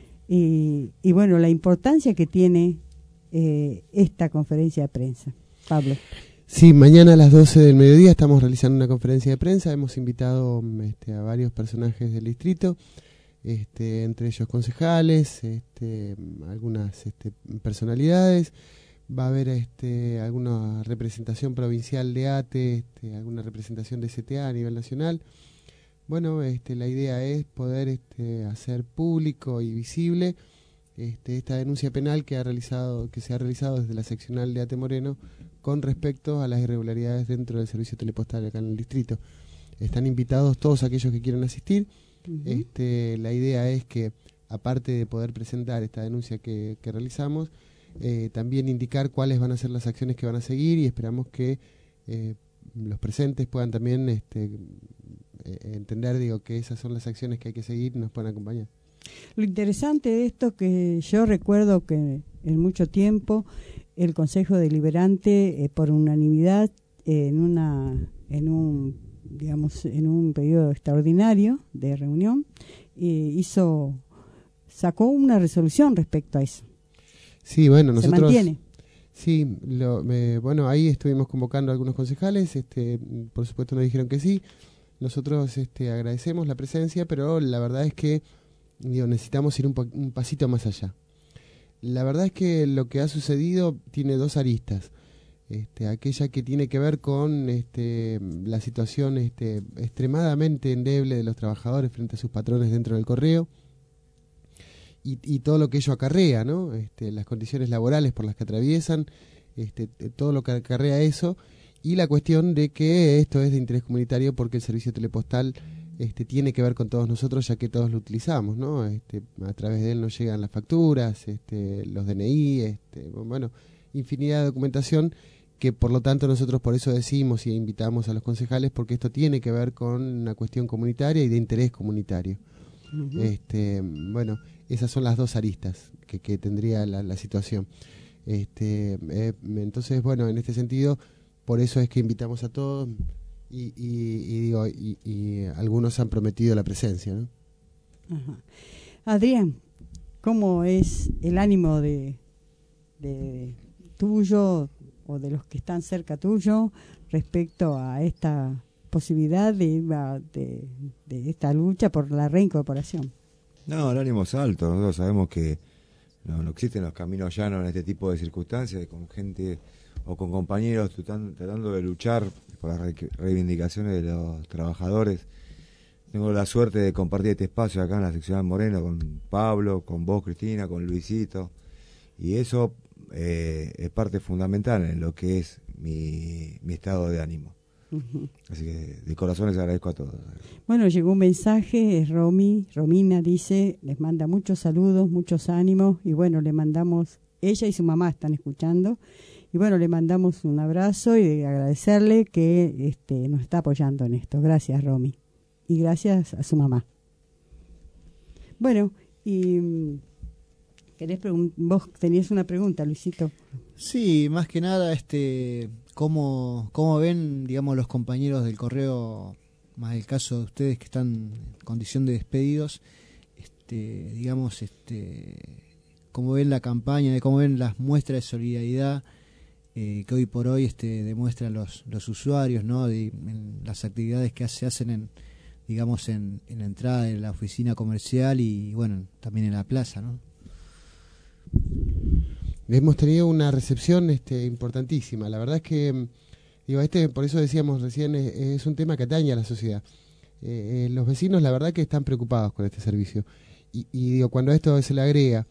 Y, y bueno, la importancia que tiene eh, esta conferencia de prensa. Pablo. Sí, mañana a las doce del mediodía estamos realizando una conferencia de prensa. Hemos invitado este, a varios personajes del distrito, este, entre ellos concejales, este, algunas este, personalidades. Va a haber este, alguna representación provincial de ATE, este, alguna representación de C T A a nivel nacional. Bueno, este, la idea es poder este, hacer público y visible este, esta denuncia penal que ha realizado, que se ha realizado desde la seccional de Ate Moreno con respecto a las irregularidades dentro del servicio telepostal acá en el distrito. Están invitados todos aquellos que quieran asistir. Uh-huh. Este, la idea es que, aparte de poder presentar esta denuncia que, que realizamos, eh, también indicar cuáles van a ser las acciones que van a seguir, y esperamos que eh, los presentes puedan también este, eh, entender digo que esas son las acciones que hay que seguir y nos puedan acompañar. Lo interesante de esto que yo recuerdo que en mucho tiempo el Consejo Deliberante, eh, por unanimidad, eh, en una en un digamos en un periodo extraordinario de reunión, eh, hizo sacó una resolución respecto a eso. Sí, bueno, nosotros se mantiene. Sí, lo, me, bueno, ahí estuvimos convocando a algunos concejales, este, por supuesto nos dijeron que sí. Nosotros este, agradecemos la presencia, pero la verdad es que digo, necesitamos ir un, po un pasito más allá. La verdad es que lo que ha sucedido tiene dos aristas. Este, aquella que tiene que ver con este, la situación este, extremadamente endeble de los trabajadores frente a sus patrones dentro del correo, y, y todo lo que ello acarrea, ¿no? Este, las condiciones laborales por las que atraviesan, este, todo lo que acarrea eso, y la cuestión de que esto es de interés comunitario porque el servicio telepostal este, tiene que ver con todos nosotros, ya que todos lo utilizamos, ¿no? Este, a través de él nos llegan las facturas, este, los D N I, este, bueno, infinidad de documentación, que por lo tanto nosotros por eso decimos y invitamos a los concejales, porque esto tiene que ver con una cuestión comunitaria y de interés comunitario. Uh-huh. Este, bueno, esas son las dos aristas que, que tendría la, la situación. Este, eh, entonces, bueno, en este sentido, por eso es que invitamos a todos y, y, y digo, y, y algunos han prometido la presencia, ¿no? Ajá. Adrián, ¿cómo es el ánimo de, de tuyo o de los que están cerca tuyo respecto a esta posibilidad de, de, de esta lucha por la reincorporación? No, el ánimo es alto. Nosotros sabemos que no, no existen los caminos llanos en este tipo de circunstancias, con gente o con compañeros tratando, tratando de luchar por las re reivindicaciones de los trabajadores. Tengo la suerte de compartir este espacio acá en la sección Moreno con Pablo, con vos, Cristina, con Luisito, y eso eh, es parte fundamental en lo que es mi, mi estado de ánimo. Uh-huh. Así que de corazón les agradezco a todos. Bueno, llegó un mensaje, es Romy, Romina dice, les manda muchos saludos, muchos ánimos, y bueno, le mandamos, ella y su mamá están escuchando, Y bueno, le mandamos un abrazo y agradecerle que este, nos está apoyando en esto. Gracias, Romy. Y gracias a su mamá. Bueno, y ¿querés pregun- vos tenías una pregunta, Luisito? Sí, más que nada, este, ¿cómo, cómo ven, digamos, los compañeros del correo, más el caso de ustedes que están en condición de despedidos, este, digamos, este, cómo ven la campaña, de cómo ven las muestras de solidaridad eh, que hoy por hoy este, demuestran los, los usuarios, ¿no? De, en las actividades que se hacen en, digamos, en, en la entrada de la oficina comercial y, bueno, también en la plaza, ¿no? Hemos tenido una recepción este, importantísima. La verdad es que, digo, este, por eso decíamos recién, es, es un tema que atañe a la sociedad. Eh, eh, los vecinos, la verdad que están preocupados con este servicio. Y, y digo, cuando a esto se le agrega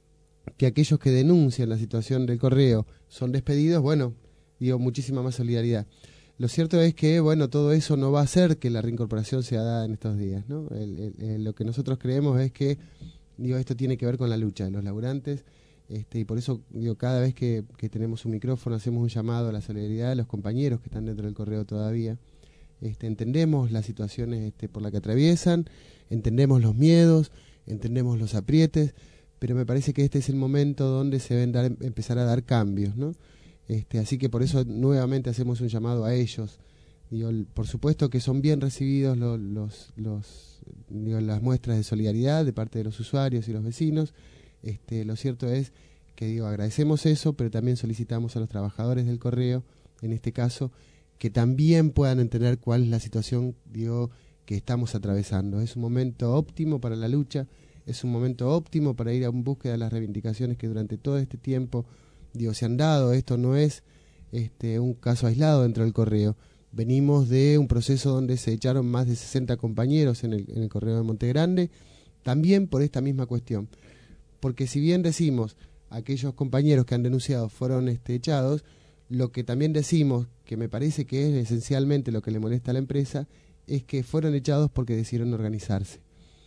que aquellos que denuncian la situación del correo son despedidos, bueno, digo, muchísima más solidaridad. Lo cierto es que, bueno, todo eso no va a hacer que la reincorporación sea dada en estos días, ¿no? El, el, el, lo que nosotros creemos es que, digo, esto tiene que ver con la lucha de los laburantes, este, y por eso, digo, cada vez que, que tenemos un micrófono hacemos un llamado a la solidaridad de los compañeros que están dentro del correo todavía. Este, entendemos las situaciones este, por las que atraviesan, entendemos los miedos, entendemos los aprietes, pero me parece que este es el momento donde se deben dar, empezar a dar cambios, ¿no? Este, así que por eso nuevamente hacemos un llamado a ellos. Digo, por supuesto que son bien recibidos los, los, los, digo, las muestras de solidaridad de parte de los usuarios y los vecinos. Este, lo cierto es que, digo, agradecemos eso, pero también solicitamos a los trabajadores del correo, en este caso, que también puedan entender cuál es la situación, digo, que estamos atravesando. Es un momento óptimo para la lucha, es un momento óptimo para ir a búsqueda de las reivindicaciones que durante todo este tiempo, digo, se han dado. Esto no es este, un caso aislado dentro del correo. Venimos de un proceso donde se echaron más de sesenta compañeros en el, en el correo de Monte Grande, también por esta misma cuestión. Porque si bien decimos aquellos compañeros que han denunciado fueron este, echados, lo que también decimos, que me parece que es esencialmente lo que le molesta a la empresa, es que fueron echados porque decidieron organizarse.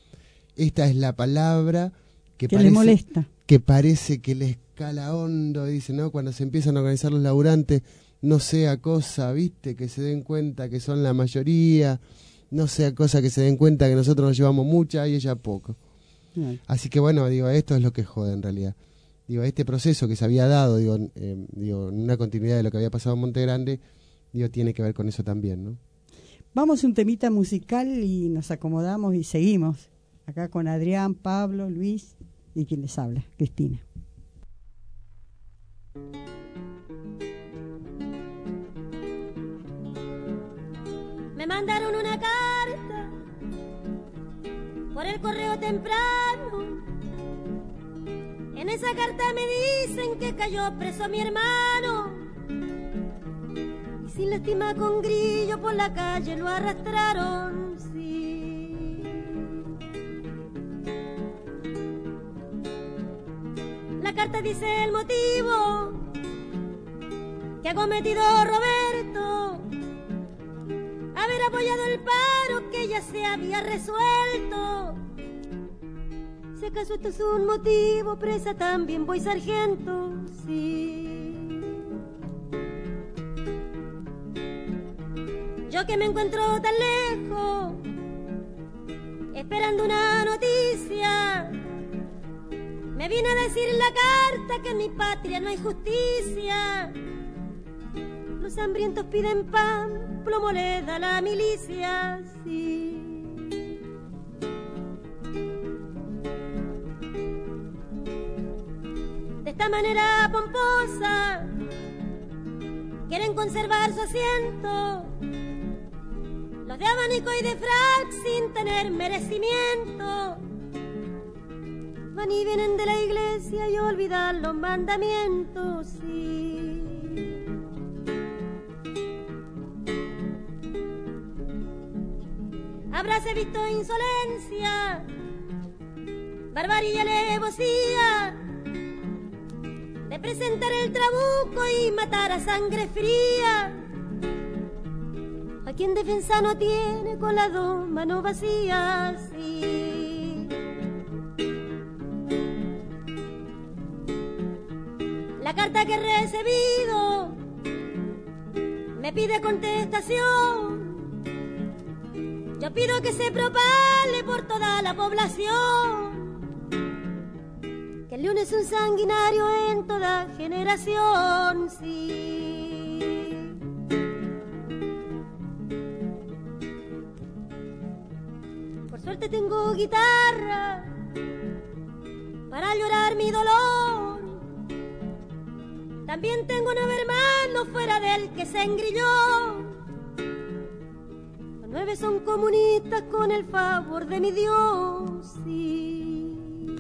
Esta es la palabra que, que parece, le molesta. Que parece que le escala hondo, dice, ¿no? Cuando se empiezan a organizar los laburantes, no sea cosa, ¿viste? Que se den cuenta que son la mayoría, no sea cosa que se den cuenta que nosotros nos llevamos mucha y ella poco. Bien. Así que bueno, digo, esto es lo que jode en realidad. Digo, este proceso que se había dado, digo, eh, digo, en una continuidad de lo que había pasado en Monte Grande, digo, tiene que ver con eso también, ¿no? Vamos un temita musical y nos acomodamos y seguimos. Acá con Adrián, Pablo, Luis y quien les habla, Cristina. Me mandaron una carta por el correo temprano. En esa carta me dicen que cayó preso mi hermano. Y sin lástima con grillo por la calle lo arrastraron, sí. La carta dice el motivo que ha cometido Roberto, haber apoyado el paro que ya se había resuelto. Si acaso esto es un motivo, presa también voy sargento, sí. Yo que me encuentro tan lejos, esperando una noticia, me viene a decir la carta que en mi patria no hay justicia. Los hambrientos piden pan, plomo le da la milicia, sí. De esta manera pomposa quieren conservar su asiento los de abanico y de frac sin tener merecimiento. Van y vienen de la iglesia y olvidan los mandamientos, sí. Habráse visto insolencia, barbarie y alevosía de presentar el trabuco y matar a sangre fría a quien defensa no tiene con las dos manos vacías, sí. La carta que he recibido me pide contestación. Yo pido que se propale por toda la población, que el león es un sanguinario en toda generación, sí. Por suerte tengo guitarra para llorar mi dolor. También tengo nueve hermanos fuera del que se engrilló. Los nueve son comunistas con el favor de mi Dios, sí.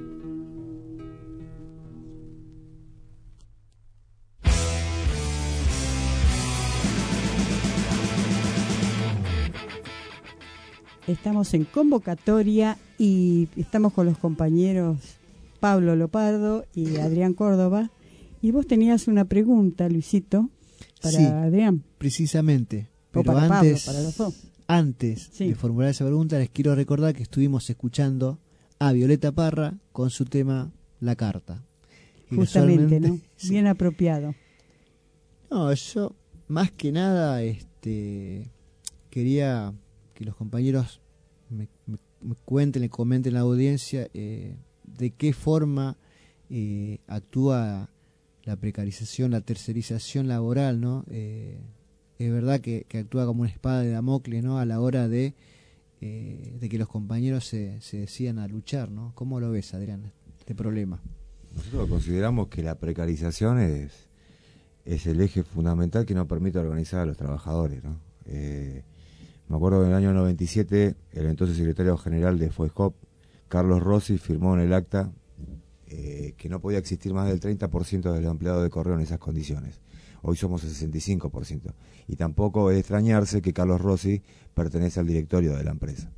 Estamos en convocatoria y estamos con los compañeros Pablo Lopardo y Adrián Córdoba. Y vos tenías una pregunta, Luisito, para sí, Adrián. Precisamente. O Pero para antes, Pablo, para los dos. Antes sí. de formular esa pregunta, les quiero recordar que estuvimos escuchando a Violeta Parra con su tema La Carta. Y justamente, ¿no? Sí. Bien apropiado. No, yo más que nada este quería que los compañeros me, me, me cuenten, le comenten a la audiencia eh, de qué forma eh, actúa la precarización, la tercerización laboral, ¿no? Eh, es verdad que, que actúa como una espada de Damocles, ¿no? A la hora de, eh, de que los compañeros se, se decidan a luchar, ¿no? ¿Cómo lo ves, Adrián, este problema? Nosotros consideramos que la precarización es, es el eje fundamental que nos permite organizar a los trabajadores, ¿no? Eh, me acuerdo que en el año noventa y siete, el entonces secretario general de FOESCOP, Carlos Rossi, firmó en el acta Eh, que no podía existir más del treinta por ciento de los empleados de correo en esas condiciones. Hoy somos el sesenta y cinco por ciento. Y tampoco es de extrañarse que Carlos Rossi pertenece al directorio de la empresa.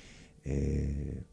Eh,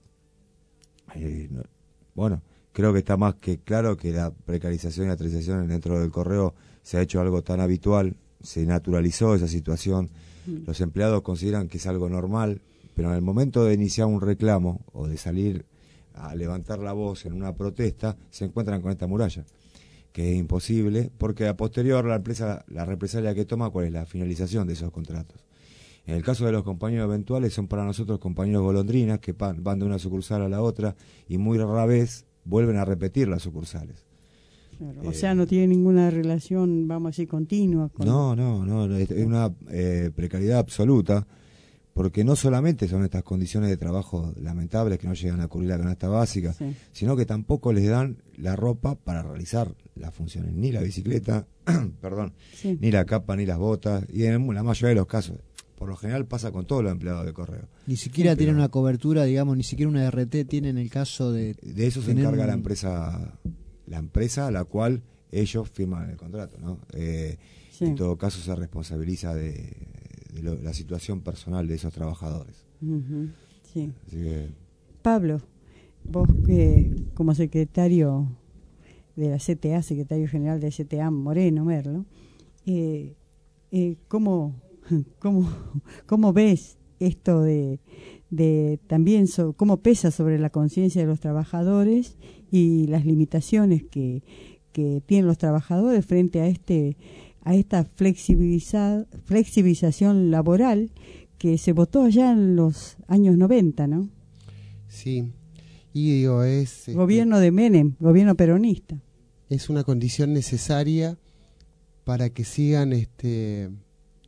eh, no, bueno, creo que está más que claro que la precarización y la tercerización dentro del correo se ha hecho algo tan habitual, se naturalizó esa situación. Mm. Los empleados consideran que es algo normal, pero en el momento de iniciar un reclamo o de salir a levantar la voz en una protesta, se encuentran con esta muralla, que es imposible, porque a posterior la empresa, la represalia que toma, ¿cuál es la finalización de esos contratos? En el caso de los compañeros eventuales, son para nosotros compañeros golondrinas, que van, van de una sucursal a la otra, y muy rara vez vuelven a repetir las sucursales. Claro, eh, o sea, no tiene ninguna relación, vamos a decir, continua. Con... No, no, no, es una eh, precariedad absoluta, porque no solamente son estas condiciones de trabajo lamentables que no llegan a cubrir la canasta básica, sí. sino que tampoco les dan la ropa para realizar las funciones, ni la bicicleta, perdón, sí. ni la capa, ni las botas, y en la mayoría de los casos, por lo general pasa con todos los empleados de correo. Ni siquiera sí, tienen una cobertura, digamos, ni siquiera una R T tienen en el caso de... De eso se encarga un... la empresa, la empresa a la cual ellos firman el contrato, ¿no? Eh, sí. En todo caso se responsabiliza de... de lo, la situación personal de esos trabajadores. Uh-huh, sí. Así que... Pablo, vos que como secretario de la C T A, secretario general de C T A Moreno Merlo, eh, eh, ¿cómo, cómo, cómo ves esto de, de también so, cómo pesa sobre la conciencia de los trabajadores y las limitaciones que, que tienen los trabajadores frente a este a esta flexibiliza, flexibilización laboral que se votó allá en los años noventa, ¿no? Sí, y digo, es... Gobierno este, de Menem, gobierno peronista. Es una condición necesaria para que sigan, este eh,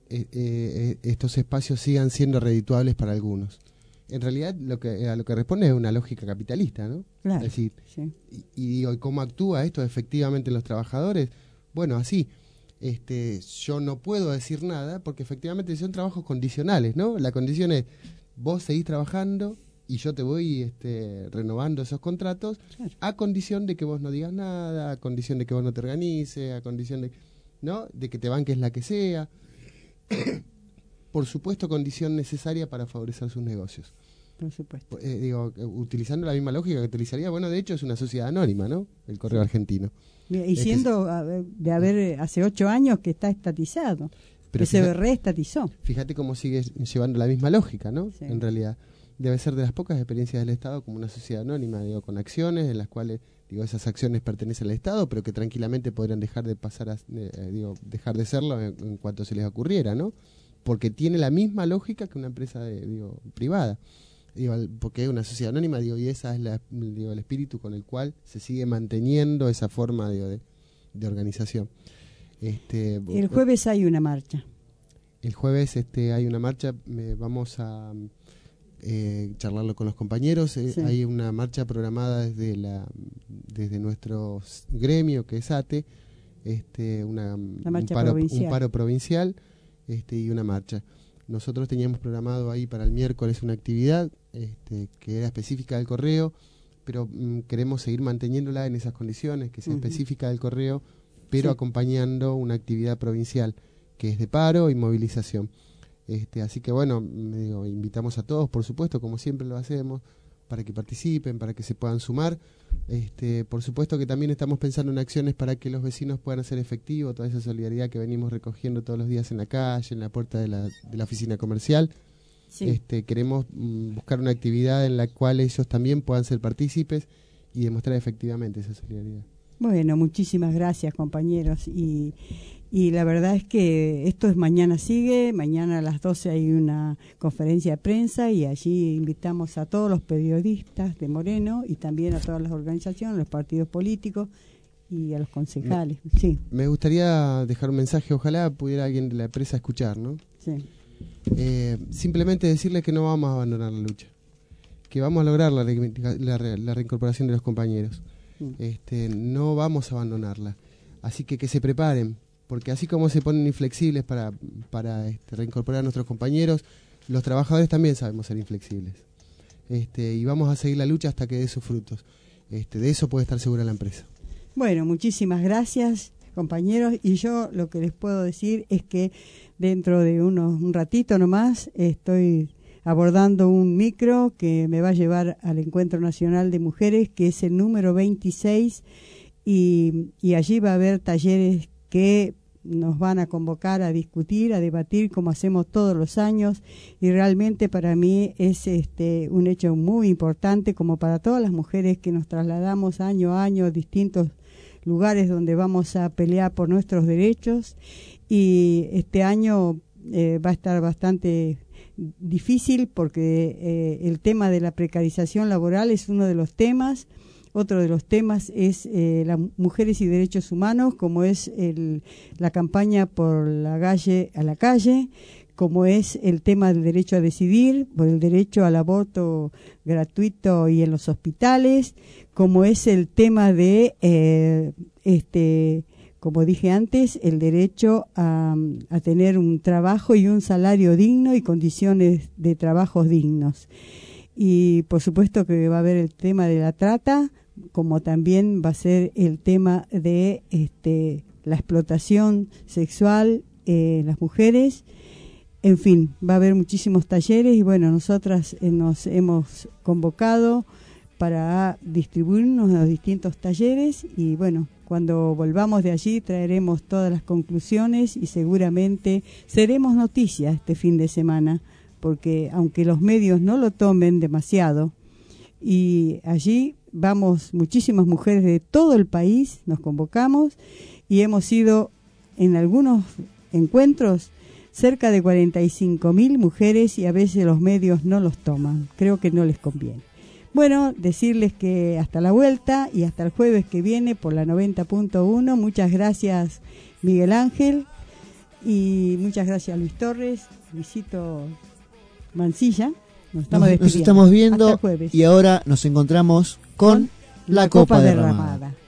eh, estos espacios sigan siendo redituables para algunos. En realidad, lo que a lo que responde es una lógica capitalista, ¿no? Claro, es decir, sí. y, y digo, ¿cómo actúa esto efectivamente en los trabajadores? Bueno, así... Este, yo no puedo decir nada porque efectivamente son trabajos condicionales, ¿no? La condición es, vos seguís trabajando y yo te voy este, renovando esos contratos, claro. A condición de que vos no digas nada, a condición de que vos no te organices, a condición de, ¿no? de que te banques la que sea. Por supuesto, condición necesaria para favorecer sus negocios. Por supuesto. Eh, digo, utilizando la misma lógica que utilizaría, bueno, de hecho es una sociedad anónima, ¿no? El Correo Argentino. Y siendo este, de haber hace ocho años que está estatizado, pero que fíjate, se reestatizó. Fíjate cómo sigue llevando la misma lógica, ¿no? Sí. En realidad. debe ser de las pocas experiencias del Estado como una sociedad anónima, digo, con acciones en las cuales, digo, esas acciones pertenecen al Estado, pero que tranquilamente podrían dejar de pasar, a, eh, digo, dejar de serlo en, en cuanto se les ocurriera, ¿no? Porque tiene la misma lógica que una empresa, de, digo, privada. Digo, porque es una sociedad anónima, digo, y esa es la, digo, el espíritu con el cual se sigue manteniendo esa forma, digo, de, de organización. Este, el jueves hay una marcha. El jueves este, hay una marcha, eh, vamos a eh, charlarlo con los compañeros. Eh, sí. Hay una marcha programada desde la desde nuestro gremio, que es A T E, este, una, un, paro, un paro provincial este, y una marcha. Nosotros teníamos programado ahí para el miércoles una actividad este, que era específica del correo, pero mm, queremos seguir manteniéndola en esas condiciones, que sea uh-huh. específica del correo, pero sí. acompañando una actividad provincial que es de paro y movilización. Este, así que bueno, me digo, invitamos a todos, por supuesto, como siempre lo hacemos, para que participen, para que se puedan sumar. Este, por supuesto que también estamos pensando en acciones para que los vecinos puedan hacer efectivo toda esa solidaridad que venimos recogiendo todos los días en la calle, en la puerta de la, de la oficina comercial. Sí. Este, queremos mm, buscar una actividad en la cual ellos también puedan ser partícipes y demostrar efectivamente esa solidaridad. Bueno, muchísimas gracias, compañeros. Y, y la verdad es que esto es mañana sigue, mañana a las doce hay una conferencia de prensa y allí invitamos a todos los periodistas de Moreno y también a todas las organizaciones, los partidos políticos y a los concejales. Me, sí. me gustaría dejar un mensaje, ojalá pudiera alguien de la empresa escuchar, ¿no? Sí. Eh, simplemente decirles que no vamos a abandonar la lucha, que vamos a lograr la, la, la reincorporación de los compañeros. Este, no vamos a abandonarla, así que que se preparen, porque así como se ponen inflexibles para, para este, reincorporar a nuestros compañeros, los trabajadores también sabemos ser inflexibles, este, y vamos a seguir la lucha hasta que dé sus frutos. Este, de eso puede estar segura la empresa. Bueno, muchísimas gracias, compañeros, y yo lo que les puedo decir es que dentro de unos, un ratito nomás estoy abordando un micro que me va a llevar al Encuentro Nacional de Mujeres, que es el número veintiséis, y, y allí va a haber talleres que nos van a convocar a discutir, a debatir, como hacemos todos los años, y realmente para mí es este un hecho muy importante, como para todas las mujeres que nos trasladamos año a año a distintos lugares donde vamos a pelear por nuestros derechos, y este año eh, va a estar bastante difícil porque eh, el tema de la precarización laboral es uno de los temas. Otro de los temas es eh, las mujeres y derechos humanos, como es el, la campaña por la calle a la calle, como es el tema del derecho a decidir, por el derecho al aborto gratuito y en los hospitales, como es el tema de eh, este como dije antes, el derecho a, a tener un trabajo y un salario digno y condiciones de trabajos dignos. Y por supuesto que va a haber el tema de la trata, como también va a ser el tema de este, la explotación sexual en eh, las mujeres. En fin, va a haber muchísimos talleres y bueno, nosotras eh, nos hemos convocado para distribuirnos a los distintos talleres y bueno, cuando volvamos de allí traeremos todas las conclusiones y seguramente seremos noticias este fin de semana, porque aunque los medios no lo tomen demasiado, y allí vamos muchísimas mujeres de todo el país, nos convocamos y hemos ido en algunos encuentros cerca de cuarenta y cinco mil mujeres y a veces los medios no los toman, creo que no les conviene. Bueno, decirles que hasta la vuelta y hasta el jueves que viene por la noventa punto uno. Muchas gracias, Miguel Ángel, y muchas gracias, Luis Torres, Luisito Mancilla. Nos estamos nos, despidiendo. Nos estamos viendo hasta el jueves. Y ahora nos encontramos con, con la, la Copa, Copa Derramada. Derramada.